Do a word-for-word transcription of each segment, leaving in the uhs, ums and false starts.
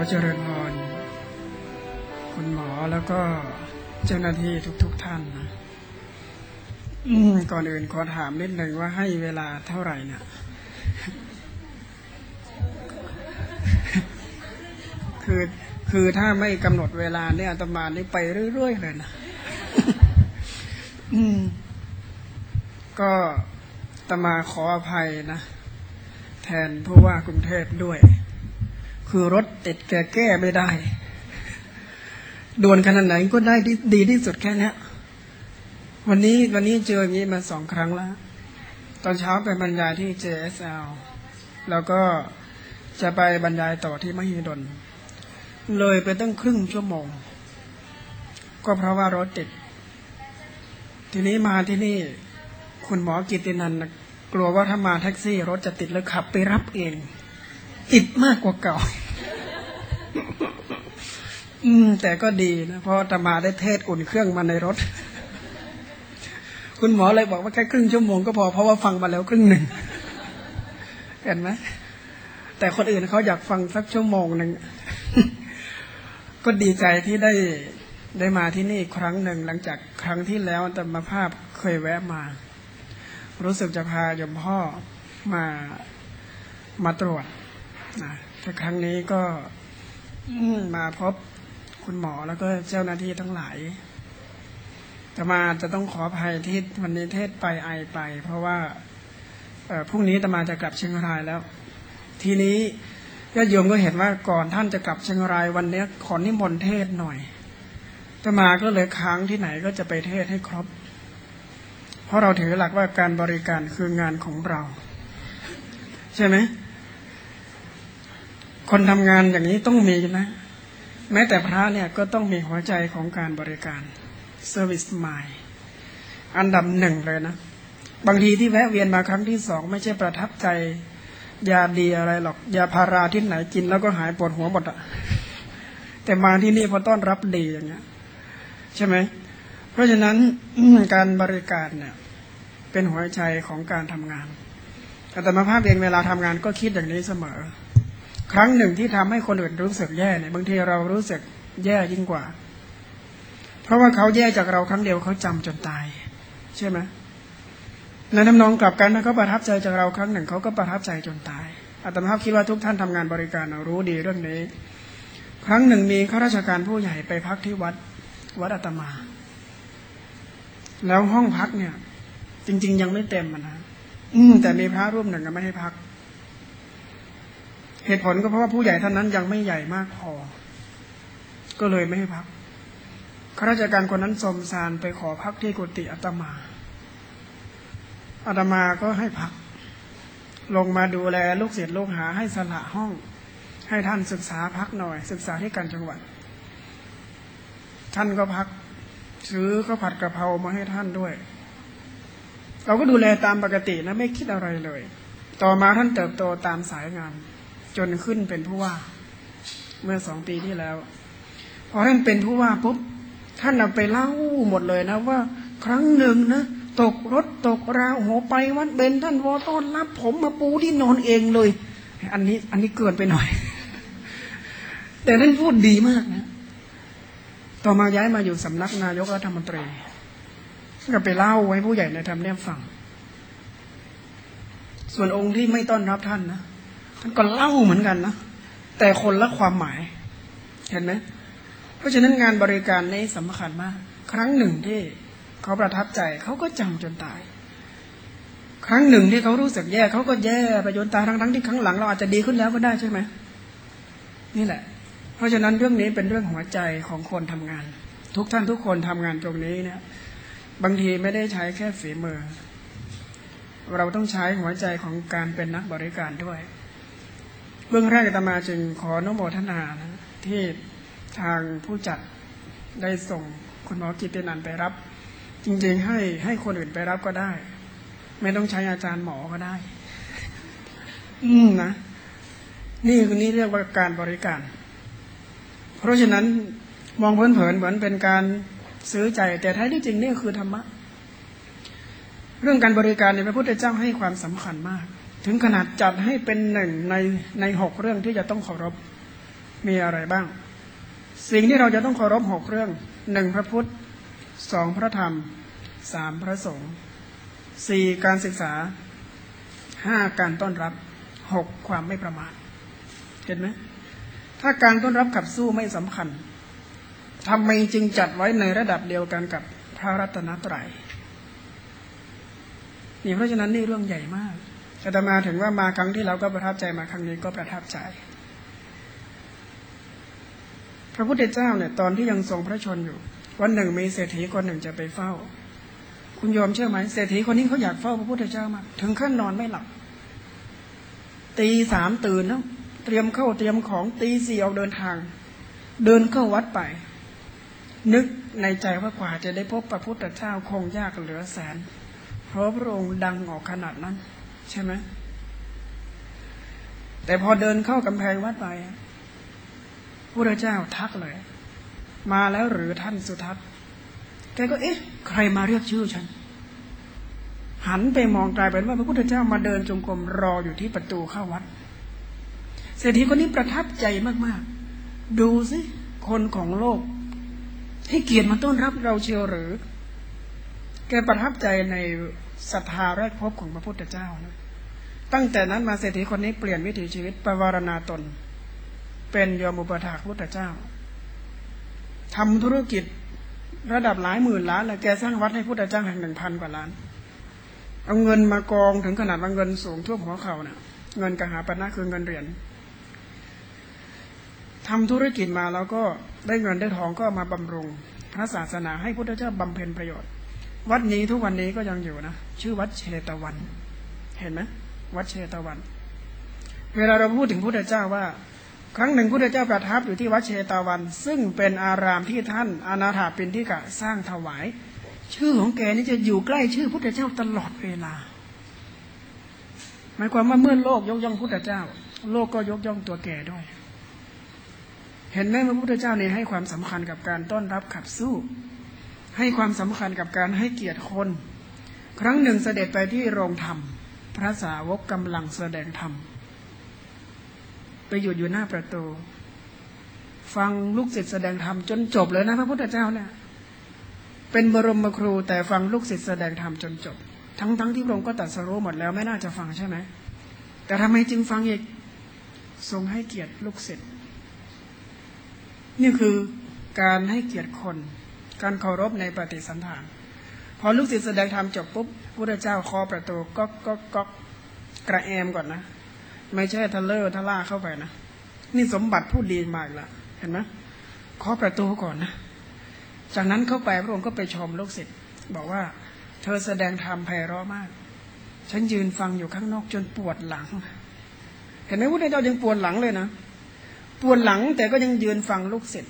เจริญพรคุณหมอแล้วก็เจ้าหน้าที่ทุกๆ ท่านนะก่อนอื่นขอถามนิดหนึ่งว่าให้เวลาเท่าไหร่เนี่ยคือคือถ้าไม่กำหนดเวลาเนี่ยอาตมานี่ไปเรื่อยๆเลยนะอืมก็อาตมาขออภัยนะแทนผู้ว่ากรุงเทพด้วยคือรถติดแก้แก้ไม่ได้ด่วนขนาดไหนก็ได้ดีที่สุดแค่นี้วันนี้วันนี้เจออย่างนี้มาสองครั้งแล้วตอนเช้าไปบรรยายที่ เจ เอส แอล แล้วก็จะไปบรรยายต่อที่มหิดลเลยไปตั้งครึ่งชั่วโมงก็เพราะว่ารถติดทีนี้มาที่นี่คุณหมอกิตตินันท์กลัวว่าถ้ามาแท็กซี่รถจะติดแล้วขับไปรับเองติดมากกว่าเก่า อืมแต่ก็ดีนะเพราะอาตมาได้เทศอุ่นเครื่องมาในรถ คุณหมอเลยบอกว่าแค่ครึ่งชั่วโมงก็พอเพราะว่าฟังมาแล้วครึ่งหนึ่ง เห็นไหมแต่คนอื่นเขาอยากฟังสักชั่วโมงหนึ่ง ก็ดีใจที่ได้ได้มาที่นี่ครั้งหนึ่งหลังจากครั้งที่แล้วอาตมาภาพเคยแวะมารู้สึกจะพาโยมพ่อมามาตรวจนะแต่ครั้งนี้ก็มาพบคุณหมอแล้วก็เจ้าหน้าที่ทั้งหลายจะมาจะต้องขออภัยที่วันนี้เทศไปไอไปเพราะว่าพรุ่งนี้จะมาจะกลับเชียงรายแล้วทีนี้ญาติโยมก็เห็นว่าก่อนท่านจะกลับเชียงรายวันนี้ขอนิมนต์เทศหน่อยจะมาก็เลยค้างที่ไหนก็จะไปเทศให้ครบเพราะเราถือหลักว่าการบริการคืองานของเราใช่ไหมคนทำงานอย่างนี้ต้องมีนะแม้แต่พระเนี่ยก็ต้องมีหัวใจของการบริการ Service Mind อันดับหนึ่งเลยนะบางทีที่แวะเวียนมาครั้งที่สองไม่ใช่ประทับใจยาดีอะไรหรอกยาพาราที่ไหนกินแล้วก็หายปวดหัวหมดอะแต่มาที่นี่พอต้อนรับดีอย่างเงี้ยใช่ไหมเพราะฉะนั้นการบริการเนี่ยเป็นหัวใจของการทำงานอาตมาภาพเองเวลาทำงานก็คิดอย่างนี้เสมอครั้งหนึ่งที่ทำให้คนอื่นรู้สึกแย่เนี่ยบางทีเรารู้สึกแย่ยิ่งกว่าเพราะว่าเขาแย่จากเราครั้งเดียวเขาจำจนตายใช่ไหมในทำนองกลับกันถ้าเขาประทับใจจากเราครั้งหนึ่งเขาก็ประทับใจจนตายอาตมาภาพคิดว่าทุกท่านทำงานบริการรู้ดีเรื่องนี้ครั้งหนึ่งมีข้าราชการผู้ใหญ่ไปพักที่วัดวัดอาตมาแล้วห้องพักเนี่ยจริงๆยังไม่เต็มนะอืมแต่มีพระรูปหนึ่งก็ไม่ให้พักเหตุผลก็เพราะว่าผู้ใหญ่ท่านนั้นยังไม่ใหญ่มากพอก็เลยไม่ให้พักข้าราชการคนนั้นสมสารไปขอพักที่กุฏิอาตมาอาตมาก็ให้พักลงมาดูแลลูกศิษย์ลูกหาให้สละห้องให้ท่านศึกษาพักหน่อยศึกษาที่การจังหวัดท่านก็พักซื้อข้าวผัดกะเพรามาให้ท่านด้วยเราก็ดูแลตามปกตินะไม่คิดอะไรเลยต่อมาท่านเติบโตตามสายงานจนขึ้นเป็นผู้ว่าเมื่อสองปีที่แล้วพอท่านเป็นผู้ว่าปุ๊บท่านเอาไปเล่าหมดเลยนะว่าครั้งหนึ่งนะตกรถตกราโหไปวัดเบญท่านวอต้อนรับผมมาปูที่นอนเองเลยอันนี้อันนี้เกินไปหน่อย แต่ท่านพูดดีมากนะต่อมาย้ายมาอยู่สำนักนายกรัฐมนตรีก็ไปเล่าไว้ผู้ใหญ่ในทำเนียบฟังส่วนองค์ที่ไม่ต้อนรับท่านนะท่านก็เล่าเหมือนกันนะแต่คนละความหมายเห็นไหมเพราะฉะนั้นงานบริการนี้สำคัญมากครั้งหนึ่งที่เขาประทับใจเขาก็จำจนตายครั้งหนึ่งที่เขารู้สึกแย่เขาก็แย่ไปจนตายทั้งๆที่ครั้งหลังเราอาจจะดีขึ้นแล้วก็ได้ใช่ไหมนี่แหละเพราะฉะนั้นเรื่องนี้เป็นเรื่องหัวใจของคนทำงานทุกท่านทุกคนทำงานตรงนี้เนี่ยบางทีไม่ได้ใช้แค่ฝีมือเราต้องใช้หัวใจของการเป็นนักบริการด้วยเบื้องแรกอาตมาจึงขออนุโมทนานะที่ทางผู้จัดได้ส่งคุณหมอกิตตินันท์ไปรับจริงๆให้ให้คนอื่นไปรับก็ได้ไม่ต้องใช้อาจารย์หมอก็ได้อืมนะนี่คือนี่เรียกว่าการบริการเพราะฉะนั้นมองเผินๆเหมือนเป็นการซื้อใจแต่แท้ที่จริงนี่คือธรรมะเรื่องการบริการเนี่ยพระพุทธเจ้าให้ความสำคัญมากถึงขนาดจัดให้เป็นหนึ่งในในหกเรื่องที่จะต้องเคารพมีอะไรบ้างสิ่งที่เราจะต้องเคารพหกเรื่องหนึ่งพระพุทธสองพระธรรมสามพระสงฆ์สี่การศึกษาห้าการต้อนรับหกความไม่ประมาทเห็นไหมถ้าการต้อนรับขับสู้ไม่สำคัญทำไมจึงจัดไว้ในระดับเดียวกันกับพระรัตนตรัยนี่เพราะฉะนั้นนี่เรื่องใหญ่มากอาตมาถึงว่ามาครั้งที่เราก็ประทับใจมาครั้งนี้ก็ประทับใจพระพุทธเจ้าเนี่ยตอนที่ยังทรงพระชนอยู่วันหนึ่งมีเศรษฐีคนหนึ่งจะไปเฝ้าคุณโยมเชื่อไหมเศรษฐีคนนี้เขาอยากเฝ้าพระพุทธเจ้ามากถึงขั้นนอนไม่หลับตีสามตื่นแล้วเตรียมเข้าเตรียมของตีสี่ออกเดินทางเดินเข้าวัดไปนึกในใจว่ากว่าจะได้พบพระพุทธเจ้าคงยากเหลือแสนเพราะพระองค์ดังออกขนาดนั้นใช่ไหมแต่พอเดินเข้ากำแพงวัดไปพระพุทธเจ้าทักเลยมาแล้วหรือท่านสุทัศน์แกก็เอ๊ะใครมาเรียกชื่อฉันหันไปมองกลายเป็นว่าพระพุทธเจ้ามาเดินจงกรมรออยู่ที่ประตูเข้าวัดเศรษฐีคนนี้ประทับใจมากๆดูสิคนของโลกให้เกียรติมาต้อนรับเราเชียวหรือแกประทับใจในศรัทธาแรกพบของพระพุทธเจ้านะตั้งแต่นั้นมาเศรษฐีคนนี้เปลี่ยนวิถีชีวิตประวารณาตนเป็นโยมอุปถากพระพุทธเจ้าทำธุรกิจระดับหลายหมื่นล้านเลยแกสร้างวัดให้พระพุทธเจ้าแห่งหนึ่งพันกว่าล้านเอาเงินมากองถึงขนาดว่าเงินสูงท่วมหัวเข่าน่ะเงินกหาปณะคือเงินเหรียญทำธุรกิจมาแล้วก็ได้เงินได้ทองก็มาบำรุงพระศาสนาให้พระพุทธเจ้าบำเพ็ญประโยชน์วัดนี้ทุกวันนี้ก็ยังอยู่นะชื่อวัดเชตวันเห็นไหมวัดเชตวันเวลาเราพูดถึงพระพุทธเจ้าว่าครั้งหนึ่งพระพุทธเจ้าประทับอยู่ที่วัดเชตวันซึ่งเป็นอารามที่ท่านอนาถปิณฑิกะสร้างถวายชื่อของแกนี่จะอยู่ใกล้ชื่อพระพุทธเจ้าตลอดเวลาหมายความว่าเมื่อโลกยกย่องพระพุทธเจ้าโลกก็ยกย่องตัวแกด้วยเห็นไหมพระพุทธเจ้าเนี่ยให้ความสำคัญกับการต้อนรับขับสู้ให้ความสำคัญกับการให้เกียรติคนครั้งหนึ่งเสด็จไปที่โรงธรรมพระสาวกกำลังแสดงธรรมไปหยุดอยู่หน้าประตูฟังลูกศิษย์แสดงธรรมจนจบเลยนะพระพุทธเจ้าเนี่ยเป็นบรมครูแต่ฟังลูกศิษย์แสดงธรรมจนจบทั้งๆ ท, ที่พระองค์ก็ตรัสรู้หมดแล้วไม่น่าจะฟังใช่ไหมแต่ทำไมจึงฟังอีกทรงให้เกียรติลูกศิษย์นี่คือการให้เกียรติคนการเคารพในปฏิสันถานพอลูกศิษย์แสดงธรรมจบปุ๊บพระพุทธเจ้าเคาะประตูก๊อกก๊อกก๊อกกระแอมก่อนนะไม่ใช่ทะเลอทะล่าเข้าไปนะนี่สมบัติผู้ดีมากละเห็นไหมเคาะประตูก่อนนะจากนั้นเข้าไปพระองค์ก็ไปชมลูกศิษย์บอกว่าเธอแสดงธรรมไพเราะมากฉันยืนฟังอยู่ข้างนอกจนปวดหลังเห็นไหมพระพุทธเจ้ายังปวดหลังเลยนะปวดหลังแต่ก็ยังยืนฟังลูกศิษย์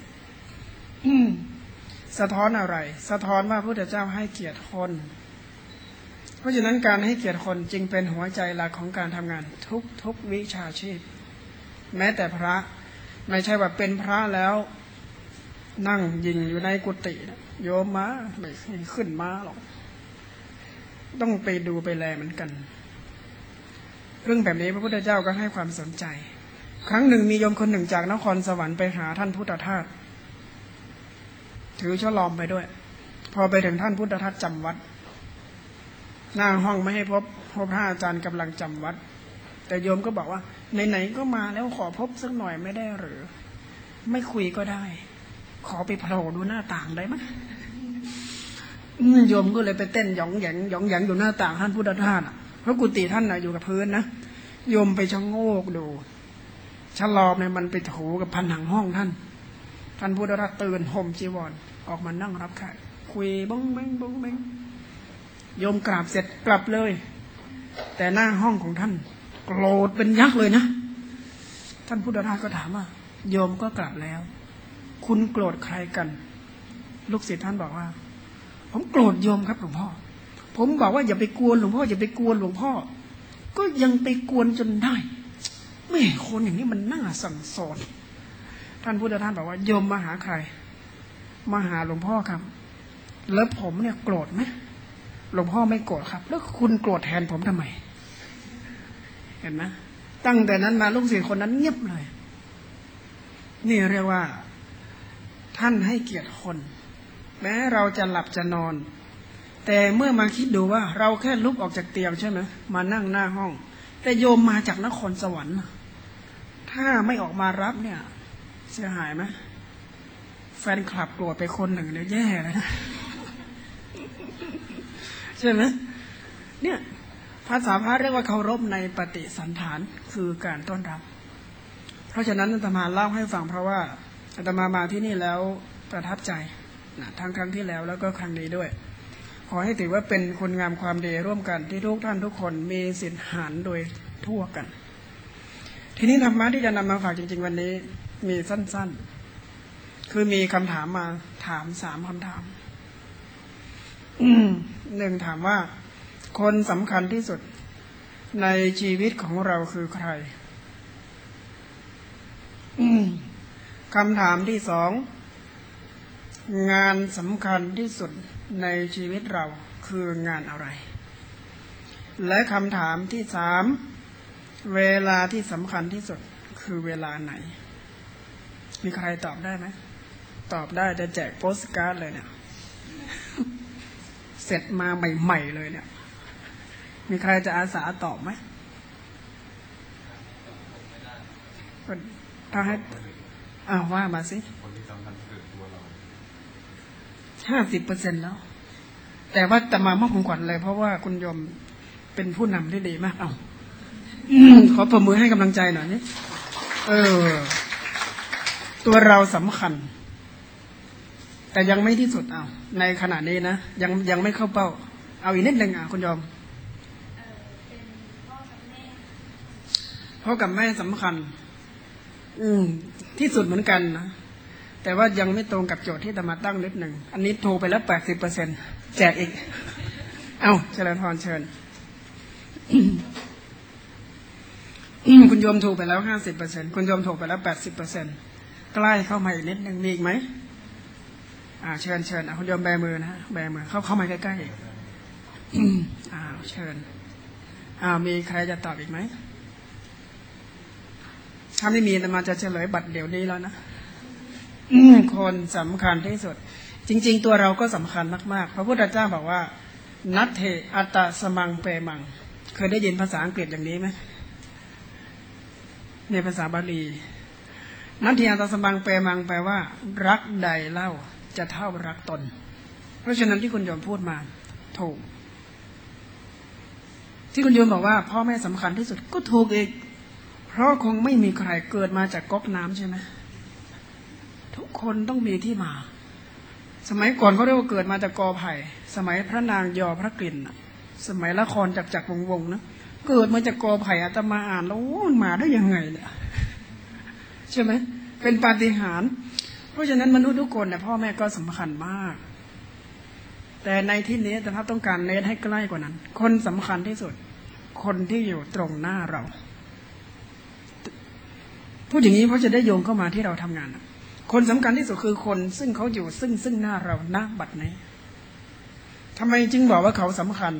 สะท้อนอะไรสะท้อนว่าพระพุทธเจ้าให้เกียรติคนเพราะฉะนั้นการให้เกียรติคนจึงเป็นหัวใจหลักของการทำงานทุกทุกวิชาชีพแม้แต่พระไม่ใช่ว่าเป็นพระแล้วนั่งยิงอยู่ในกุฏิโยมมาไม่ขึ้นมาหรอกต้องไปดูไปแลเหมือนกันเรื่องแบบนี้พระพุทธเจ้าก็ให้ความสนใจครั้งหนึ่งมีโยมคนหนึ่งจากนครสวรรค์ไปหาท่านพุทธทาสถือฉลอมไปด้วยพอไปถึงท่านพุทธทาสจำวัดหน้าห้องไม่ให้พบพบพระอาจารย์กำลังจำวัดแต่โยมก็บอกว่าไหนๆก็มาแล้วขอพบสักหน่อยไม่ได้หรือไม่คุยก็ได้ขอไปโผล่ดูหน้าต่างได้ไหมโยมก็เลยไปเต้นหยองแหยงหยองแหยงอยู่หน้าต่างท่านพุทธทาสเพราะกุฏิท่านน่ะอยู่กับพื้นนะโยมไปชะโงกดูฉลอมเนี่ยมันไปถูกับผนังห้องท่านท่านพุทธทาสตื่นห่มจีวรออกมานั่งรับแขกคุยบ้องเบ้งบ้องเบ้งโยมกราบเสร็จกลับเลยแต่หน้าห้องของท่านโกรธเป็นยักษ์เลยนะท่านพุทธทาสก็ถามว่าโยมก็กลับแล้วคุณโกรธใครกันลูกศิษย์ท่านบอกว่าผมโกรธโยมครับหลวงพ่อผมบอกว่าอย่าไปกวนหลวงพ่ออย่าไปกวนหลวงพ่อก็ยังไปกวนจนได้แม่คนอย่างนี้มันน่าสั่งสอนท่านพุทธทาสบอกว่าโยมมาหาใครมาหาหลวงพ่อครับแล้วผมเนี่ยโกรธไหมหลวงพ่อไม่โกรธครับแล้วคุณโกรธแทนผมทำไมเห็นไหมตั้งแต่นั้นมาลูกศิษย์คนนั้นเงียบเลยนี่เรียกว่าท่านให้เกียรติคนแม้เราจะหลับจะนอนแต่เมื่อมาคิดดูว่าเราแค่ลุกออกจากเตียงใช่ไหมมานั่งหน้าห้องแต่โยมมาจากนครสวรรค์ถ้าไม่ออกมารับเนี่ยเสียหายไหมแฟนคลับโกรธไปคนหนึ่งเนี่ยแย่เลยนะใช่ไหมเนี่ยภาษาพระเรียกว่าเคารพในปฏิสันฐานคือการต้อนรับเพราะฉะนั้นอาตมาเล่าให้ฟังเพราะว่าอาตมามาที่นี่แล้วประทับใจนะทั้งครั้งที่แล้วแล้วก็ครั้งนี้ด้วยขอให้ถือว่าเป็นคุณงามความดีร่วมกันที่ทุกท่านทุกคนมีสิทธิหารโดยทั่วกันทีนี้ธรรมะที่จะนำมาฝากจริงๆวันนี้มีสั้นๆคือมีคำถามมาถามสามคำถามหนึ่งถามว่าคนสำคัญที่สุดในชีวิตของเราคือใครคำถามที่สองงานสำคัญที่สุดในชีวิตเราคืองานอะไรและคำถามที่สามเวลาที่สำคัญที่สุดคือเวลาไหนมีใครตอบได้ไหมตอบได้จะแจกโปสการ์ดเลยเนี่ยเสร็จมาใหม่ๆเลยเนี่ยมีใครจะอาสาตอบไหมถ้าให้อ้าวว่ามาสิคนที่สำคัญคือตัวเราห้าสิบเปอร์เซ็นต์แล้วแต่ว่าจะมามอบของขวัญเลยเพราะว่าคุณโยมเป็นผู้นำที่ดีมากเอาขอประมือให้กำลังใจหน่อยนี่เออตัวเราสำคัญแต่ยังไม่ที่สุดเอาในขณะนี้นะยังยังไม่เข้าเป้าเอาอีกนิดหนึ่งอ่ะคุณโยมพ่อกับแม่สำคัญอืมที่สุดเหมือนกันนะแต่ว่ายังไม่ตรงกับโจทย์ที่อาตมาตั้งนิดหนึ่งอันนี้โทรไปแล้วแปดสิบเปอร์เซ็นต์แจกอีกเอาเจริญพรเชิญคุณโยมถูกไปแล้วห้าสิบเปอร์เซ็นต์คุณโยมถูกไปแล้วแปดสิบเปอร์เซ็นต์ใกล้เข้ามาอีกนิดหนึ่งมีอีกไหมอ่าเชิญเชิญคุณโยมแบมือนะแบมือเข้าเข้ามาใกล้ๆอ่าเชิญอ่ามีใครจะตอบอีกไหมถ้าไม่มีอาตมาจะเฉลยบัตรเดี๋ยวนี้แล้วนะคนสำคัญที่สุดจริงๆตัวเราก็สำคัญมากๆพระพุทธเจ้าบอกว่านัตเถอัตตสมังเปมังเคยได้ยินภาษาอังกฤษอย่างนี้ไหมในภาษาบาลีนัตถิอัตตสมังเปมังแปลว่ารักใดเล่าจะเท่ารักตนเพราะฉะนั้นที่คุณโยมพูดมาถูกที่คุณโยมบอกว่าพ่อแม่สำคัญที่สุดก็ถูกอีกเพราะคงไม่มีใครเกิดมาจากก๊อกน้ำใช่ไหมทุกคนต้องมีที่มาสมัยก่อนเขาเรียกว่าเกิดมาจากกอไผ่สมัยพระนางยอพระกลิ่นสมัยละครจักรจักรวงวงนะเกิดมาจากกอไผ่อาตมาอ่านแล้วมันมาได้ยังไงเนี่ยใช่ไหมเป็นปาฏิหาริย์เพราะฉะนั้นมนุษย์ทุกคนเนี่ยพ่อแม่ก็สำคัญมากแต่ในที่นี้แต่ถ้าต้องการเน้นให้ใกล้กว่านั้นคนสำคัญที่สุดคนที่อยู่ตรงหน้าเราพูดอย่างนี้เพราะจะได้โยงเข้ามาที่เราทำงานคนสำคัญที่สุดคือคนซึ่งเขาอยู่ซึ่งซึ่งหน้าเราณบัดนี้ทำไมจึงบอกว่าเขาสำคัญ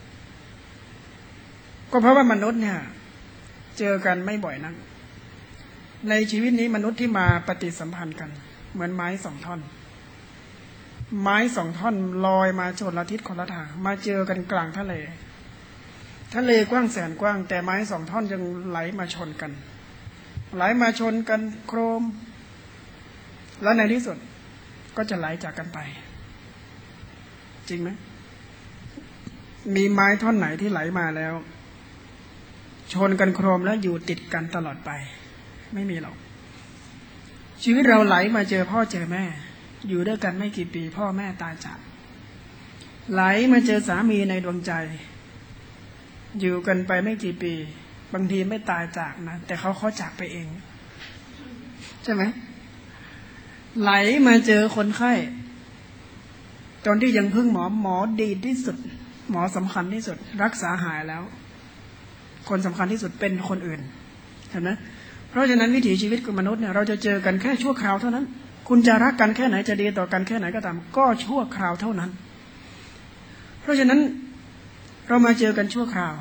ก็เพราะว่ามนุษย์เนี่ยเจอกันไม่บ่อยนักในชีวิตนี้มนุษย์ที่มาปฏิสัมพันธ์กันเหมือนไม้สองท่อนไม้สองท่อนลอยมาชนละทิศคนละทางมาเจอกันกลางทะเลทะเลกว้างแสนกว้างแต่ไม้สองท่อนยังไหลมาชนกันไหลมาชนกันโครมแล้วในที่สุดก็จะไหลจากกันไปจริงไหมมีไม้ท่อนไหนที่ไหลมาแล้วชนกันโครมแล้วอยู่ติดกันตลอดไปไม่มีหรอกชีวิตเราไหลมาเจอพ่อเจอแม่อยู่ด้วยกันไม่กี่ปีพ่อแม่ตายจากไหลมาเจอสามีในดวงใจอยู่กันไปไม่กี่ปีบางทีไม่ตายจากนะแต่เขาเขาจากไปเองใช่ไหมไหลมาเจอคนไข้ตอนที่ยังพึ่งหมอหมอดีที่สุดหมอสำคัญที่สุดรักษาหายแล้วคนสำคัญที่สุดเป็นคนอื่นเห็นไหมเพราะฉะนั้นวิถีชีวิตของมนุษย์เนี่ยเราจะเจอกันแค่ชั่วคราวเท่านั้นคุณจะรักกันแค่ไหนจะดีต่อกันแค่ไหนก็ตามก็ชั่วคราวเท่านั้นเพราะฉะนั้นเรามาเจอกันชั่วคราว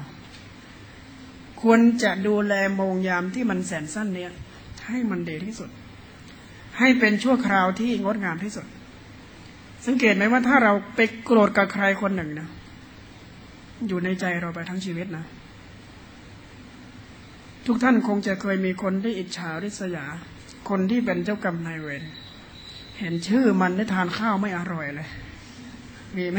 ควรจะดูแลโมงยามที่มันแสนสั้นเนี่ยให้มันดีที่สุดให้เป็นชั่วคราวที่งดงามที่สุดสังเกตไหมว่าถ้าเราไปโกรธกับใครคนหนึ่งนะอยู่ในใจเราไปทั้งชีวิตนะทุกท่านคงจะเคยมีคนที่อิจฉาริษยาคนที่เป็นเจ้ากรรมนายเวรเห็นชื่อมันได้ทานข้าวไม่อร่อยเลยมีไหม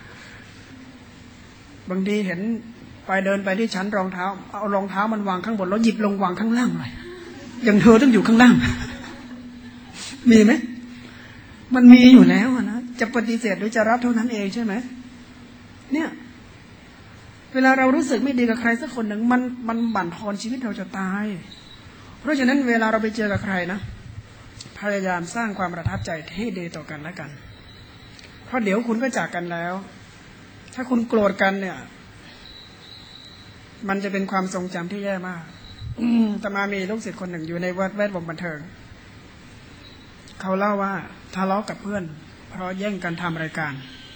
บางทีเห็นไปเดินไปที่ชั้นรองเท้าเอารองเท้ามันวางข้างบนแล้วหยิบลงวางข้างล่างเลยอย่างเธอต้องอยู่ข้างล่างมีไหมมันมีอยู่แล้วนะจะปฏิเสธหรือจะรับเท่านั้นเองใช่ไหมเนี่ยเวลาเรารู้สึกไม่ดีกับใครสักคนหนึ่งมันมันบั่นทอนชีวิตเราจะตายเพราะฉะนั้นเวลาเราไปเจอกับใครนะพยายามสร้างความประทับใจที่ดีต่อกันและกันเพราะเดี๋ยวคุณก็จากกันแล้วถ้าคุณโกรธกันเนี่ยมันจะเป็นความทรงจำที่แย่มากแต่มามีลูกศิษย์คนหนึ่งอยู่ในแวดวงบันเทิงเขาเล่าว่าทะเลาะกับเพื่อนเพราะแย่งกันทำรายการ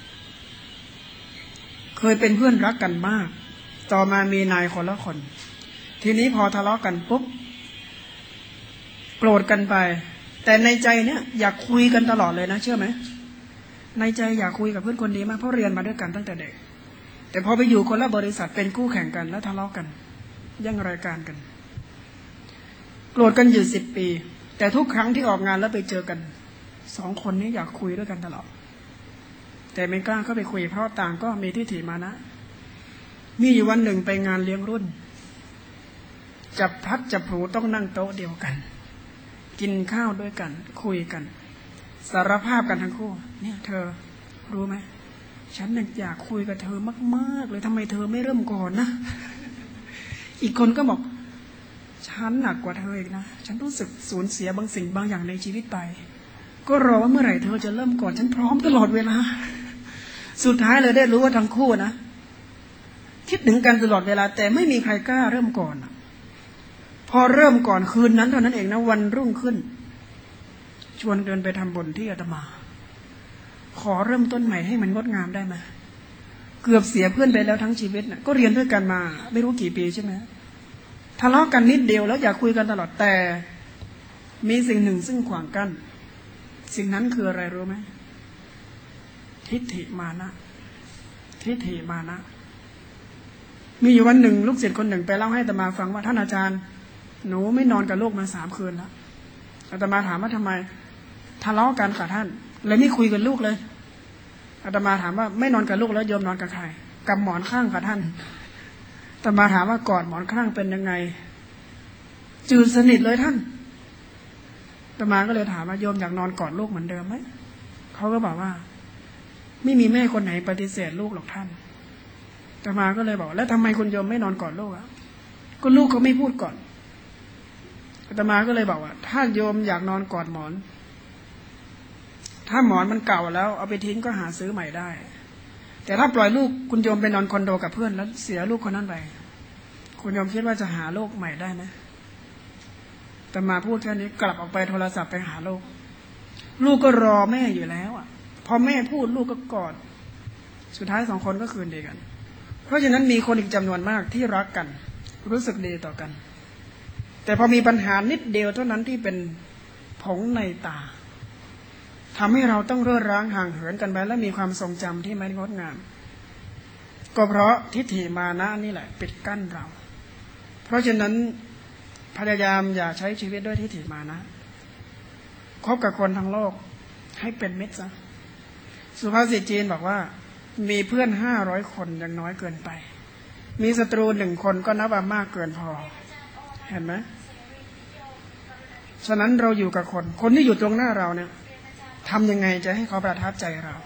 เคยเป็นเพื่อนรักกันมากต่อมามีนายคนละคนทีนี้พอทะเลาะกันปุ๊บโกรธกันไปแต่ในใจเนี่ยอยากคุยกันตลอดเลยนะเชื่อไหมในใจอยากคุยกับเพื่อนคนนี้มากเพราะเรียนมาด้วยกันตั้งแต่เด็กแต่พอไปอยู่คนละบริษัทเป็นคู่แข่งกันแล้วทะเลาะกันแย่งรายการกันโกรธกันอยู่สิบปีแต่ทุกครั้งที่ออกงานแล้วไปเจอกันสองคนนี้อยากคุยด้วยกันตลอดแต่ไม่กล้าเข้าไปคุยเพราะต่างก็มีทิฏฐิมานะมีอยู่วันหนึ่งไปงานเลี้ยงรุ่นจับพลัดจับผลูต้องนั่งโต๊ะเดียวกันกินข้าวด้วยกันคุยกันสารภาพกันทั้งคู่เนี่ยเธอรู้ไหมฉันเนี่ยอยากคุยกับเธอมากๆเลยทำไมเธอไม่เริ่มก่อนนะอีกคนก็บอกฉันหนักกว่าเธออีกนะฉันรู้สึกสูญเสียบางสิ่งบางอย่างในชีวิตไปก็รอว่าเมื่อไหร่เธอจะเริ่มก่อนฉันพร้อมตลอดเวลาสุดท้ายเลยได้รู้ว่าทั้งคู่นะคิดถึงกันตลอดเวลาแต่ไม่มีใครกล้าเริ่มก่อนพอเริ่มก่อนคืนนั้นเท่านั้นเองนะวันรุ่งขึ้นชวนเดินไปทำบุญที่อาตมาขอเริ่มต้นใหม่ให้มันงดงามได้ไหมเกือบเสียเพื่อนไปแล้วทั้งชีวิตนะก็เรียนด้วยกันมาไม่รู้กี่ปีใช่ไหมทะเลาะกันนิดเดียวแล้วอยากคุยกันตลอดแต่มีสิ่งหนึ่งซึ่งขวางกั้นสิ่งนั้นคืออะไรรู้ไหมทิฏฐิมานะทิฏฐิมานะมีอยู่วันหนึ่งลูกศิษย์คนหนึ่งไปเล่าให้อาตมาฟังว่าท่านอาจารย์หนูไม่นอนกับลูกมาสามคืนแล้วอาตมาถามว่าทำไมทะเลาะกันกับท่านเลยไม่คุยกับลูกเลยอาตมาถามว่าไม่นอนกับลูกแล้วโยมนอนกับใครกับหมอนข้างกับท่านอาตมาถามว่ากอดหมอนข้างเป็นยังไงจืดสนิทเลยท่านอาตมาก็เลยถามว่าโยมอยากนอนกอดลูกเหมือนเดิมไหมเขาก็บอกว่าไม่มีแม่คนไหนปฏิเสธลูกหรอกท่านอาตมาก็เลยบอกแล้วทำไมคุณโยมไม่นอนกอดลูกอ่ะก็ลูกเขาไม่พูดก่อนอาตมาก็เลยบอกว่าถ้าโยมอยากนอนกอดหมอนถ้าหมอนมันเก่าแล้วเอาไปทิ้งก็หาซื้อใหม่ได้แต่ถ้าปล่อยลูกคุณโยมไปนอนคอนโดกับเพื่อนแล้วเสียลูกคนนั้นไปคุณโยมคิดว่าจะหาลูกใหม่ได้ไหมแต่มาพูดแค่นี้กลับออกไปโทรศัพท์ไปหาลูกลูกก็รอแม่อยู่แล้วอ่ะพอแม่พูดลูกก็กอดสุดท้ายสองคนก็คืนดีกันเพราะฉะนั้นมีคนอีกจำนวนมากที่รักกันรู้สึกดีต่อกันแต่พอมีปัญหานิดเดียวเท่านั้นที่เป็นผงในตาทำให้เราต้องเร่อร้างห่างเหินกันไปและมีความทรงจำที่ไม่งดงามก็เพราะทิฏฐิมานะนี่แหละปิดกั้นเราเพราะฉะนั้นพยายามอย่าใช้ชีวิตด้วยทิฏฐิมานะคบกับคนทั้งโลกให้เป็นมิตรซะสุภาษิตจีนบอกว่ามีเพื่อนห้าร้อยคนยังน้อยเกินไปมีศัตรูหนึ่งคนก็นับว่ามากเกินพอเห็นไหมฉะนั้นเราอยู่กับคนคนที่อยู่ตรงหน้าเราเนี่ยทำยังไงจะให้เขาประทับใจเรา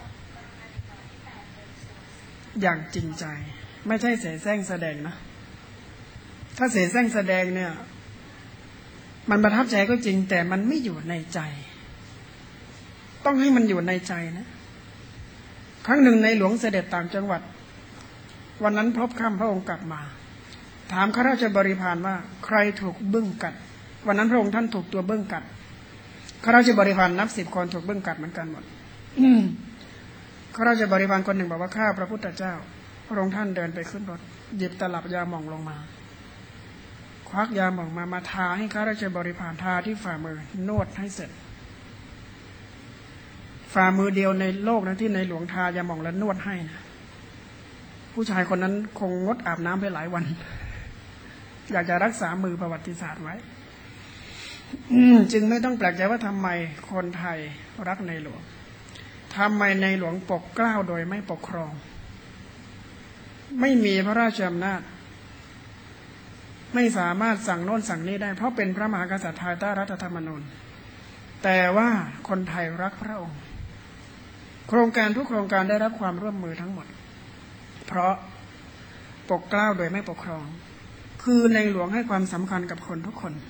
อย่างจริงใจไม่ใช่เสแสร้งแสดงนะถ้าเสแสร้งแสดงเนี่ยมันประทับใจก็จริงแต่มันไม่อยู่ในใจต้องให้มันอยู่ในใจนะครั้งหนึ่งในหลวงเสด็จต่างจังหวัดวันนั้นพบค่ำพระองค์กลับมาถามข้าราชบริพารว่าใครถูกบึ้งกัดวันนั้นพระองค์ท่านถูกตัวบึ้งกัดข้าราชบริพารนับสิบคนถูกบึ้งกัดเหมือนกันหมดข้าราชบริพารคนหนึ่งบอกว่าข้าพระพุทธเจ้าพระองค์ท่านเดินไปขึ้นรถหยิบตลับยาหม่องลงมาควักยาหม่องมามาทาให้ข้าราชบริพารทาที่ฝ่ามือนวดให้เสร็จฝ่ามือเดียวในโลกนะที่ในหลวงทายาหม่องและนวดให้นะผู้ชายคนนั้นคงงดอาบน้ำไปหลายวันอยากจะรักษามือประวัติศาสตร์ไว้จึงไม่ต้องแปลกใจว่าทำไมคนไทยรักในหลวงทำไมในหลวงปกเกล้าโดยไม่ปกครองไม่มีพระราชอำนาจไม่สามารถสั่งโน่นสั่งนี้ได้เพราะเป็นพระมหากษัตริย์ภายใต้รัฐธรรมนูญแต่ว่าคนไทยรักพระองค์โครงการทุกโครงการได้รับความร่วมมือทั้งหมดเพราะปกเกล้าโดยไม่ปกครองคือในหลวงให้ความสำคัญกับคนทุกคน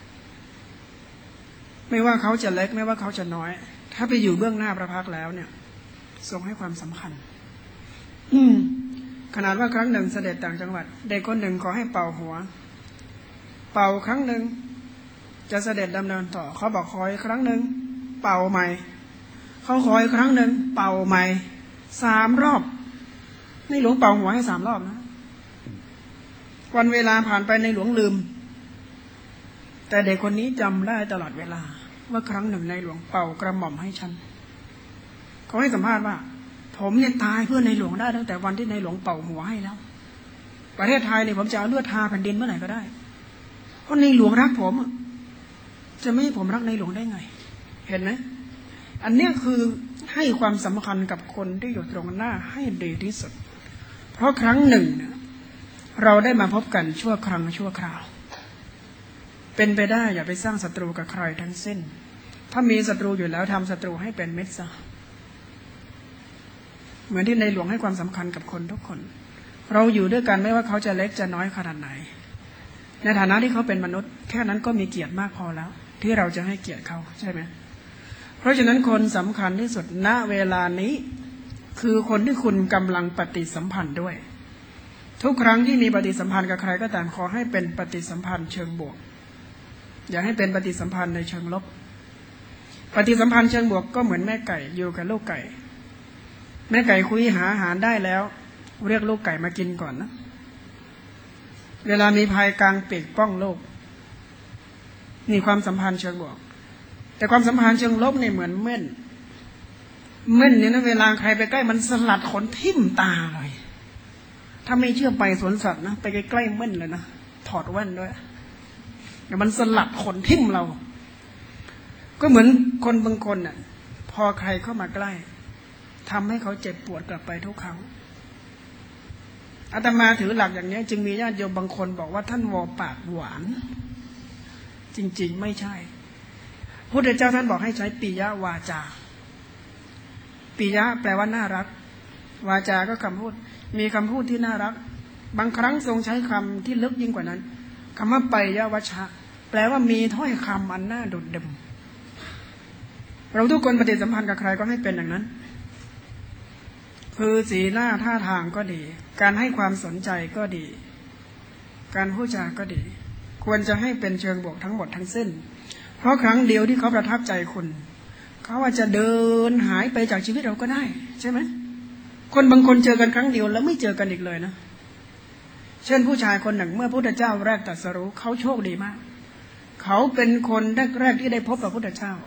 ไม่ว่าเขาจะเล็กไม่ว่าเขาจะน้อยถ้าไปอยู่เบื้องหน้าพระพักตร์แล้วเนี่ยทรงให้ความสำคัญอืมขนาดว่าครั้งหนึ่งเสด็จต่างจังหวัดเด็กคนหนึ่งขอให้เป่าหัวเป่าครั้งหนึ่งจะเสด็จดำเนินต่อเขาบอกขออีกครั้งหนึ่งเป่าใหม่เขาขออีกครั้งหนึ่งเป่าใหม่สามรอบในหลวงเป่าหัวให้สามรอบนะวันเวลาผ่านไปในหลวงลืมแต่เด็กคนนี้จำได้ตลอดเวลาว่าครั้งหนึ่งในหลวงเป่ากระหม่อมให้ฉันเขาให้สัมภาษณ์ว่าผมเนี่ยตายเพื่อในหลวงได้ตั้งแต่วันที่ในหลวงเป่าหัวให้แล้วประเทศไทยเนี่ยผมจะเอาเลือดทาแผ่นดินเมื่อไหร่ก็ได้เพราะในหลวงรักผมจะไม่ให้ผมรักในหลวงได้ไงเห็นไหมอันนี้คือให้ความสำคัญกับคนที่อยู่ตรงหน้าให้ดีที่สุดเพราะครั้งหนึ่งเราได้มาพบกันชั่วครั้งชั่วคราวเป็นไปได้อย่าไปสร้างศัตรูกับใครทั้งสิ้นถ้ามีศัตรูอยู่แล้วทำศัตรูให้เป็นมิตรซะเหมือนที่ในหลวงให้ความสำคัญกับคนทุกคนเราอยู่ด้วยกันไม่ว่าเขาจะเล็กจะน้อยขนาดไหนในฐานะที่เขาเป็นมนุษย์แค่นั้นก็มีเกียรติมากพอแล้วที่เราจะให้เกียรติเขาใช่ไหมเพราะฉะนั้นคนสำคัญที่สุดณเวลานี้คือคนที่คุณกำลังปฏิสัมพันธ์ด้วยทุกครั้งที่มีปฏิสัมพันธ์กับใครก็ตามขอให้เป็นปฏิสัมพันธ์เชิงบวกอย่าให้เป็นปฏิสัมพันธ์ในเชิงลบปฏิสัมพันธ์เชิงบวกก็เหมือนแม่ไก่อยู่กับลูกไก่แม่ไก่คุยหาอาหารได้แล้วเรียกลูกไก่มากินก่อนนะเวลามีภัยกลางปีกป้องโลกนี่ความสัมพันธ์เชิงบวกแต่ความสัมพันธ์เชิงลบเนี่ยเหมือนเม่นเม่นเนี่ยนะเวลาใครไปใกล้มันสลัดขนทิ่มตาเลยถ้าไม่เชื่อไปสวนสัตว์นะไปใกล้ๆเม่นเลยนะถอดแว่นด้วยเดี๋ยวมันสลัดขนทิ่มเราก็เหมือนคนบางคนน่ะพอใครเข้ามาใกล้ทำให้เขาเจ็บปวดกลับไปทุกครั้งอาตมาถือหลักอย่างนี้จึงมีญาติโยมบางคนบอกว่าท่านวอปากหวานจริงๆไม่ใช่พระพุทธเจ้าท่านบอกให้ใช้ปิยวาจาปิยะแปลว่าน่ารักวาจาก็คำพูดมีคำพูดที่น่ารักบางครั้งทรงใช้คำที่ลึกยิ่งกว่านั้นคำว่าไปยวชะแปลว่ามีถ้อยคำอันน่าดุดดื่มเราทุกคนปฏิสัมพันธ์กับใครก็ให้เป็นอย่างนั้นคือสีหน้าท่าทางก็ดีการให้ความสนใจก็ดีการพูดจาก็ดีควรจะให้เป็นเชิงบวกทั้งหมดทั้งสิ้นเพราะครั้งเดียวที่เขาประทับใจคุณเขาอาจจะเดินหายไปจากชีวิตเราก็ได้ใช่ไหมคนบางคนเจอกันครั้งเดียวแล้วไม่เจอกันอีกเลยนะเช่นผู้ชายคนหนึ่งเมื่อพระพุทธเจ้าแรกตรัสรู้เขาโชคดีมากเขาเป็นคนแรกๆที่ได้พบกับพระพุทธเจ้า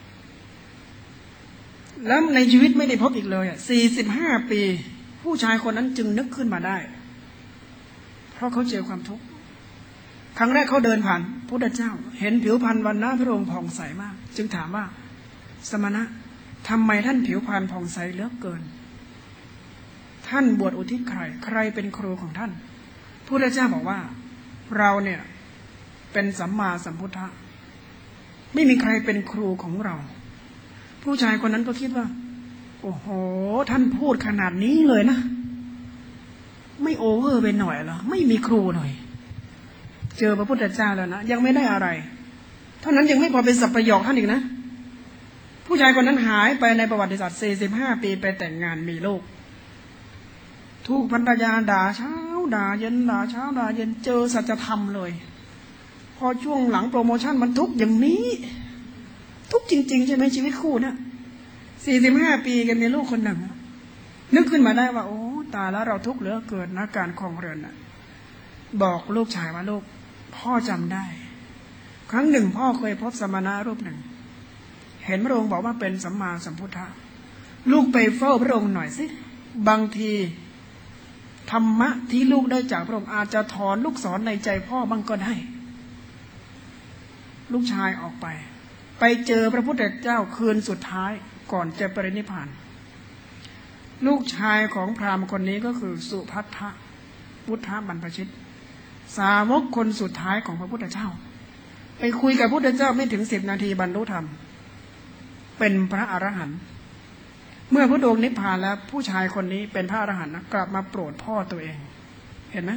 แล้วในชีวิตไม่ได้พบอีกเลยอ่ะสี่สิบห้าปีผู้ชายคนนั้นจึงนึกขึ้นมาได้เพราะเขาเจอความทุกข์ครั้งแรกเขาเดินผ่านพระพุทธเจ้าเห็นผิวพรรณวันหน้าพระองค์ผ่องใสมากจึงถามว่าสมณะทำไมท่านผิวพรรณผ่องใสเหลือเกินท่านบวชอุทิศใครใครเป็นครูของท่านพระพุทธเจ้าบอกว่าเราเนี่ยเป็นสัมมาสัมพุทธะไม่มีใครเป็นครูของเราผู้ชายคนนั้นก็คิดว่าโอ้โหท่านพูดขนาดนี้เลยนะไม่โอเวอร์ไปหน่อยเหรอไม่มีครูหน่อยเจอพระพุทธเจ้าแล้วนะยังไม่ได้อะไรเท่านั้นยังไม่พอเป็นสัพพยอกท่านอีกนะผู้ชายคนนั้นหายไปในประวัติศาสตร์สี่สิบห้าปีไปแต่งงานมีลูกถูกภรรยาด่าเช้าด่าเย็นด่าเช้าด่าเย็นเจอสัจธรรมเลยพอช่วงหลังโปรโมชั่นมันทุกอย่างนี้ทุกจริงๆใช่ไหมชีวิตคู่เนี่ยสี่สิบห้าปีกันมีลูกคนหนึ่งนึกขึ้นมาได้ว่าโอ้ตายแล้วเราทุกข์เหลือเกินนะการครองเรือนน่ะบอกลูกชายว่าลูกพ่อจำได้ครั้งหนึ่งพ่อเคยพบสมณะรูปหนึ่งเห็นพระองค์บอกว่าเป็นสัมมาสัมพุทธะลูกไปเฝ้าพระองค์หน่อยสิบางทีธรรมะที่ลูกได้จากพระองค์อาจจะถอนลูกศรในใจพ่อบ้างก็ได้ลูกชายออกไปไปเจอพระพุทธเจ้าคืนสุดท้ายก่อนจะปรินิพพานลูกชายของพราหมณ์คนนี้ก็คือสุภัททะพุทธบรรพชิตสาวกคนสุดท้ายของพระพุทธเจ้าไปคุยกับพระพุทธเจ้าไม่ถึงสิบนาทีบรรลุธรรมเป็นพระอรหันต์เมื่อพระองค์นิพพานแล้วผู้ชายคนนี้เป็นพระอรหันต์นะกลับมาโปรดพ่อตัวเองเห็นไหม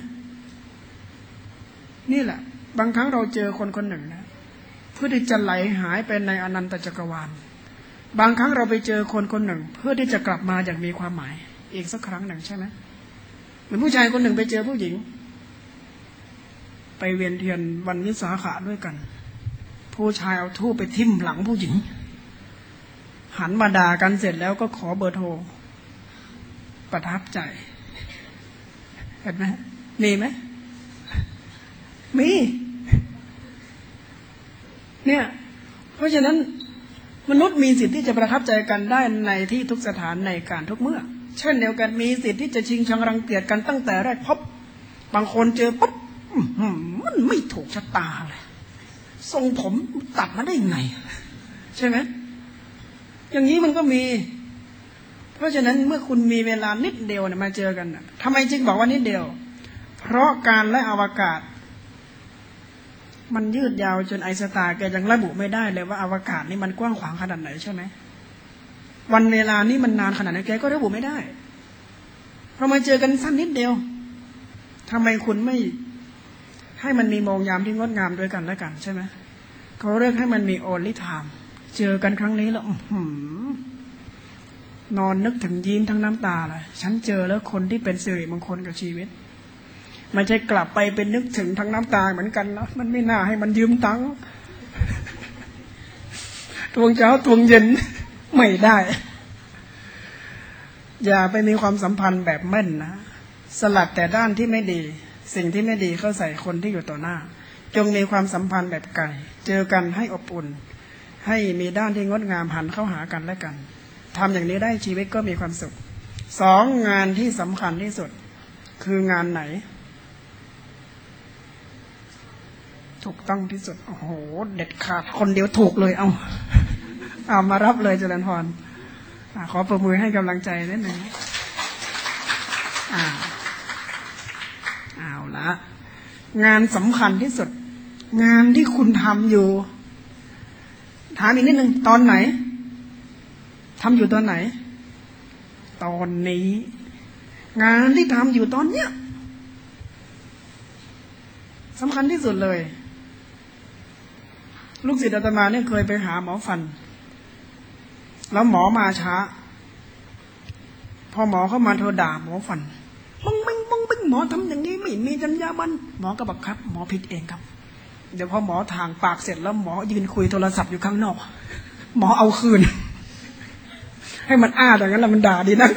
นี่แหละบางครั้งเราเจอคนคนหนึ่งนะเพื่อที่จะไหลหายไปในอนันตจักรวาลบางครั้งเราไปเจอคนคนหนึ่งเพื่อที่จะกลับมาอย่างมีความหมายอีกสักครั้งหนึ่งใช่ไหมเหมือนผู้ชายคนหนึ่งไปเจอผู้หญิงไปเวียนเทียนวันวิสาขะด้วยกันผู้ชายเอาธูปไปทิ่มหลังผู้หญิงหันมาด่ากันเสร็จแล้วก็ขอเบอร์โทรประทับใจเห็นไหมมีไหมมีเนี่ยเพราะฉะนั้นมนุษย์มีสิทธิ์ที่จะประทับใจกันได้ในที่ทุกสถานในการทุกเมื่อเช่นเดียวกันมีสิทธิ์ที่จะชิงชังรังเกียจกันตั้งแต่แรกพบบางคนเจอปุ๊บมันไม่ถูกชะตาเลยทรงผมตัดมาได้ไงใช่ไหมอย่างนี้มันก็มีเพราะฉะนั้นเมื่อคุณมีเวลานิดเดียวเนี่ยมาเจอกันนะทำไมจึงบอกว่านิดเดียวเพราะการและอวกาศมันยืดยาวจนไอน์สไตน์แกยังระบุไม่ได้เลยว่าอวกาศนี่มันกว้างขวางขนาดไหนใช่ไหมวันเวลานี่มันนานขนาดไหนแกก็ระบุไม่ได้เพราะมาเจอกันสั้นนิดเดียวทำไมคุณไม่ให้มันมีโมงยามที่งดงามด้วยกันแล้วกันใช่ไหมเขาเรียกให้มันมีโอลิไทม์เจอกันครั้งนี้แล้วนอนนึกถึงยิ้มทั้งน้ำตาเลยฉันเจอแล้วคนที่เป็นสิริมงคลกับชีวิตไม่ใช่กลับไปเป็นนึกถึงทั้งน้ำตาเหมือนกันนะมันไม่น่าให้มันยืมตังค์ทวงเช้าทวงเย็นไม่ได้อย่าไปมีความสัมพันธ์แบบแม่นนะสลัดแต่ด้านที่ไม่ดีสิ่งที่ไม่ดีเข้าใส่คนที่อยู่ต่อหน้าจงมีความสัมพันธ์แบบไก่เจอกันให้อบอุ่นให้มีด้านที่งดงามหันเข้าหากันและกันทำอย่างนี้ได้ชีวิตก็มีความสุขสองงานที่สำคัญที่สุดคืองานไหนถูกต้องที่สุดโอ้โหเด็ดขาดคนเดียวถูกเลยเอาเอามารับเลยเจริญพรขอประมือให้กำลังใจนิดหนึ่งอ่าเอาละงานสำคัญที่สุดงานที่คุณทำอยู่ถามอีกนิดหนึ่งตอนไหนทำอยู่ตอนไหนตอนนี้งานที่ทำอยู่ตอนเนี้ยสำคัญที่สุดเลยลูกศิษย์อาตมาเนี่ยเคยไปหาหมอฟันแล้วหมอมาช้าพอหมอเข้ามาโทรด่าหมอฟันบังบังบังบังหมอทำอย่างนี้ไม่มีจรรยาบรรณหมอก็บอกครับหมอผิดเองครับเดี๋ยวพอหมอทางปากเสร็จแล้วหมอยืนคุยโทรศัพท์อยู่ข้างนอกหมอเอาคืนให้มันอ้าอย่างนั้นแล้วมันด่าดีนัก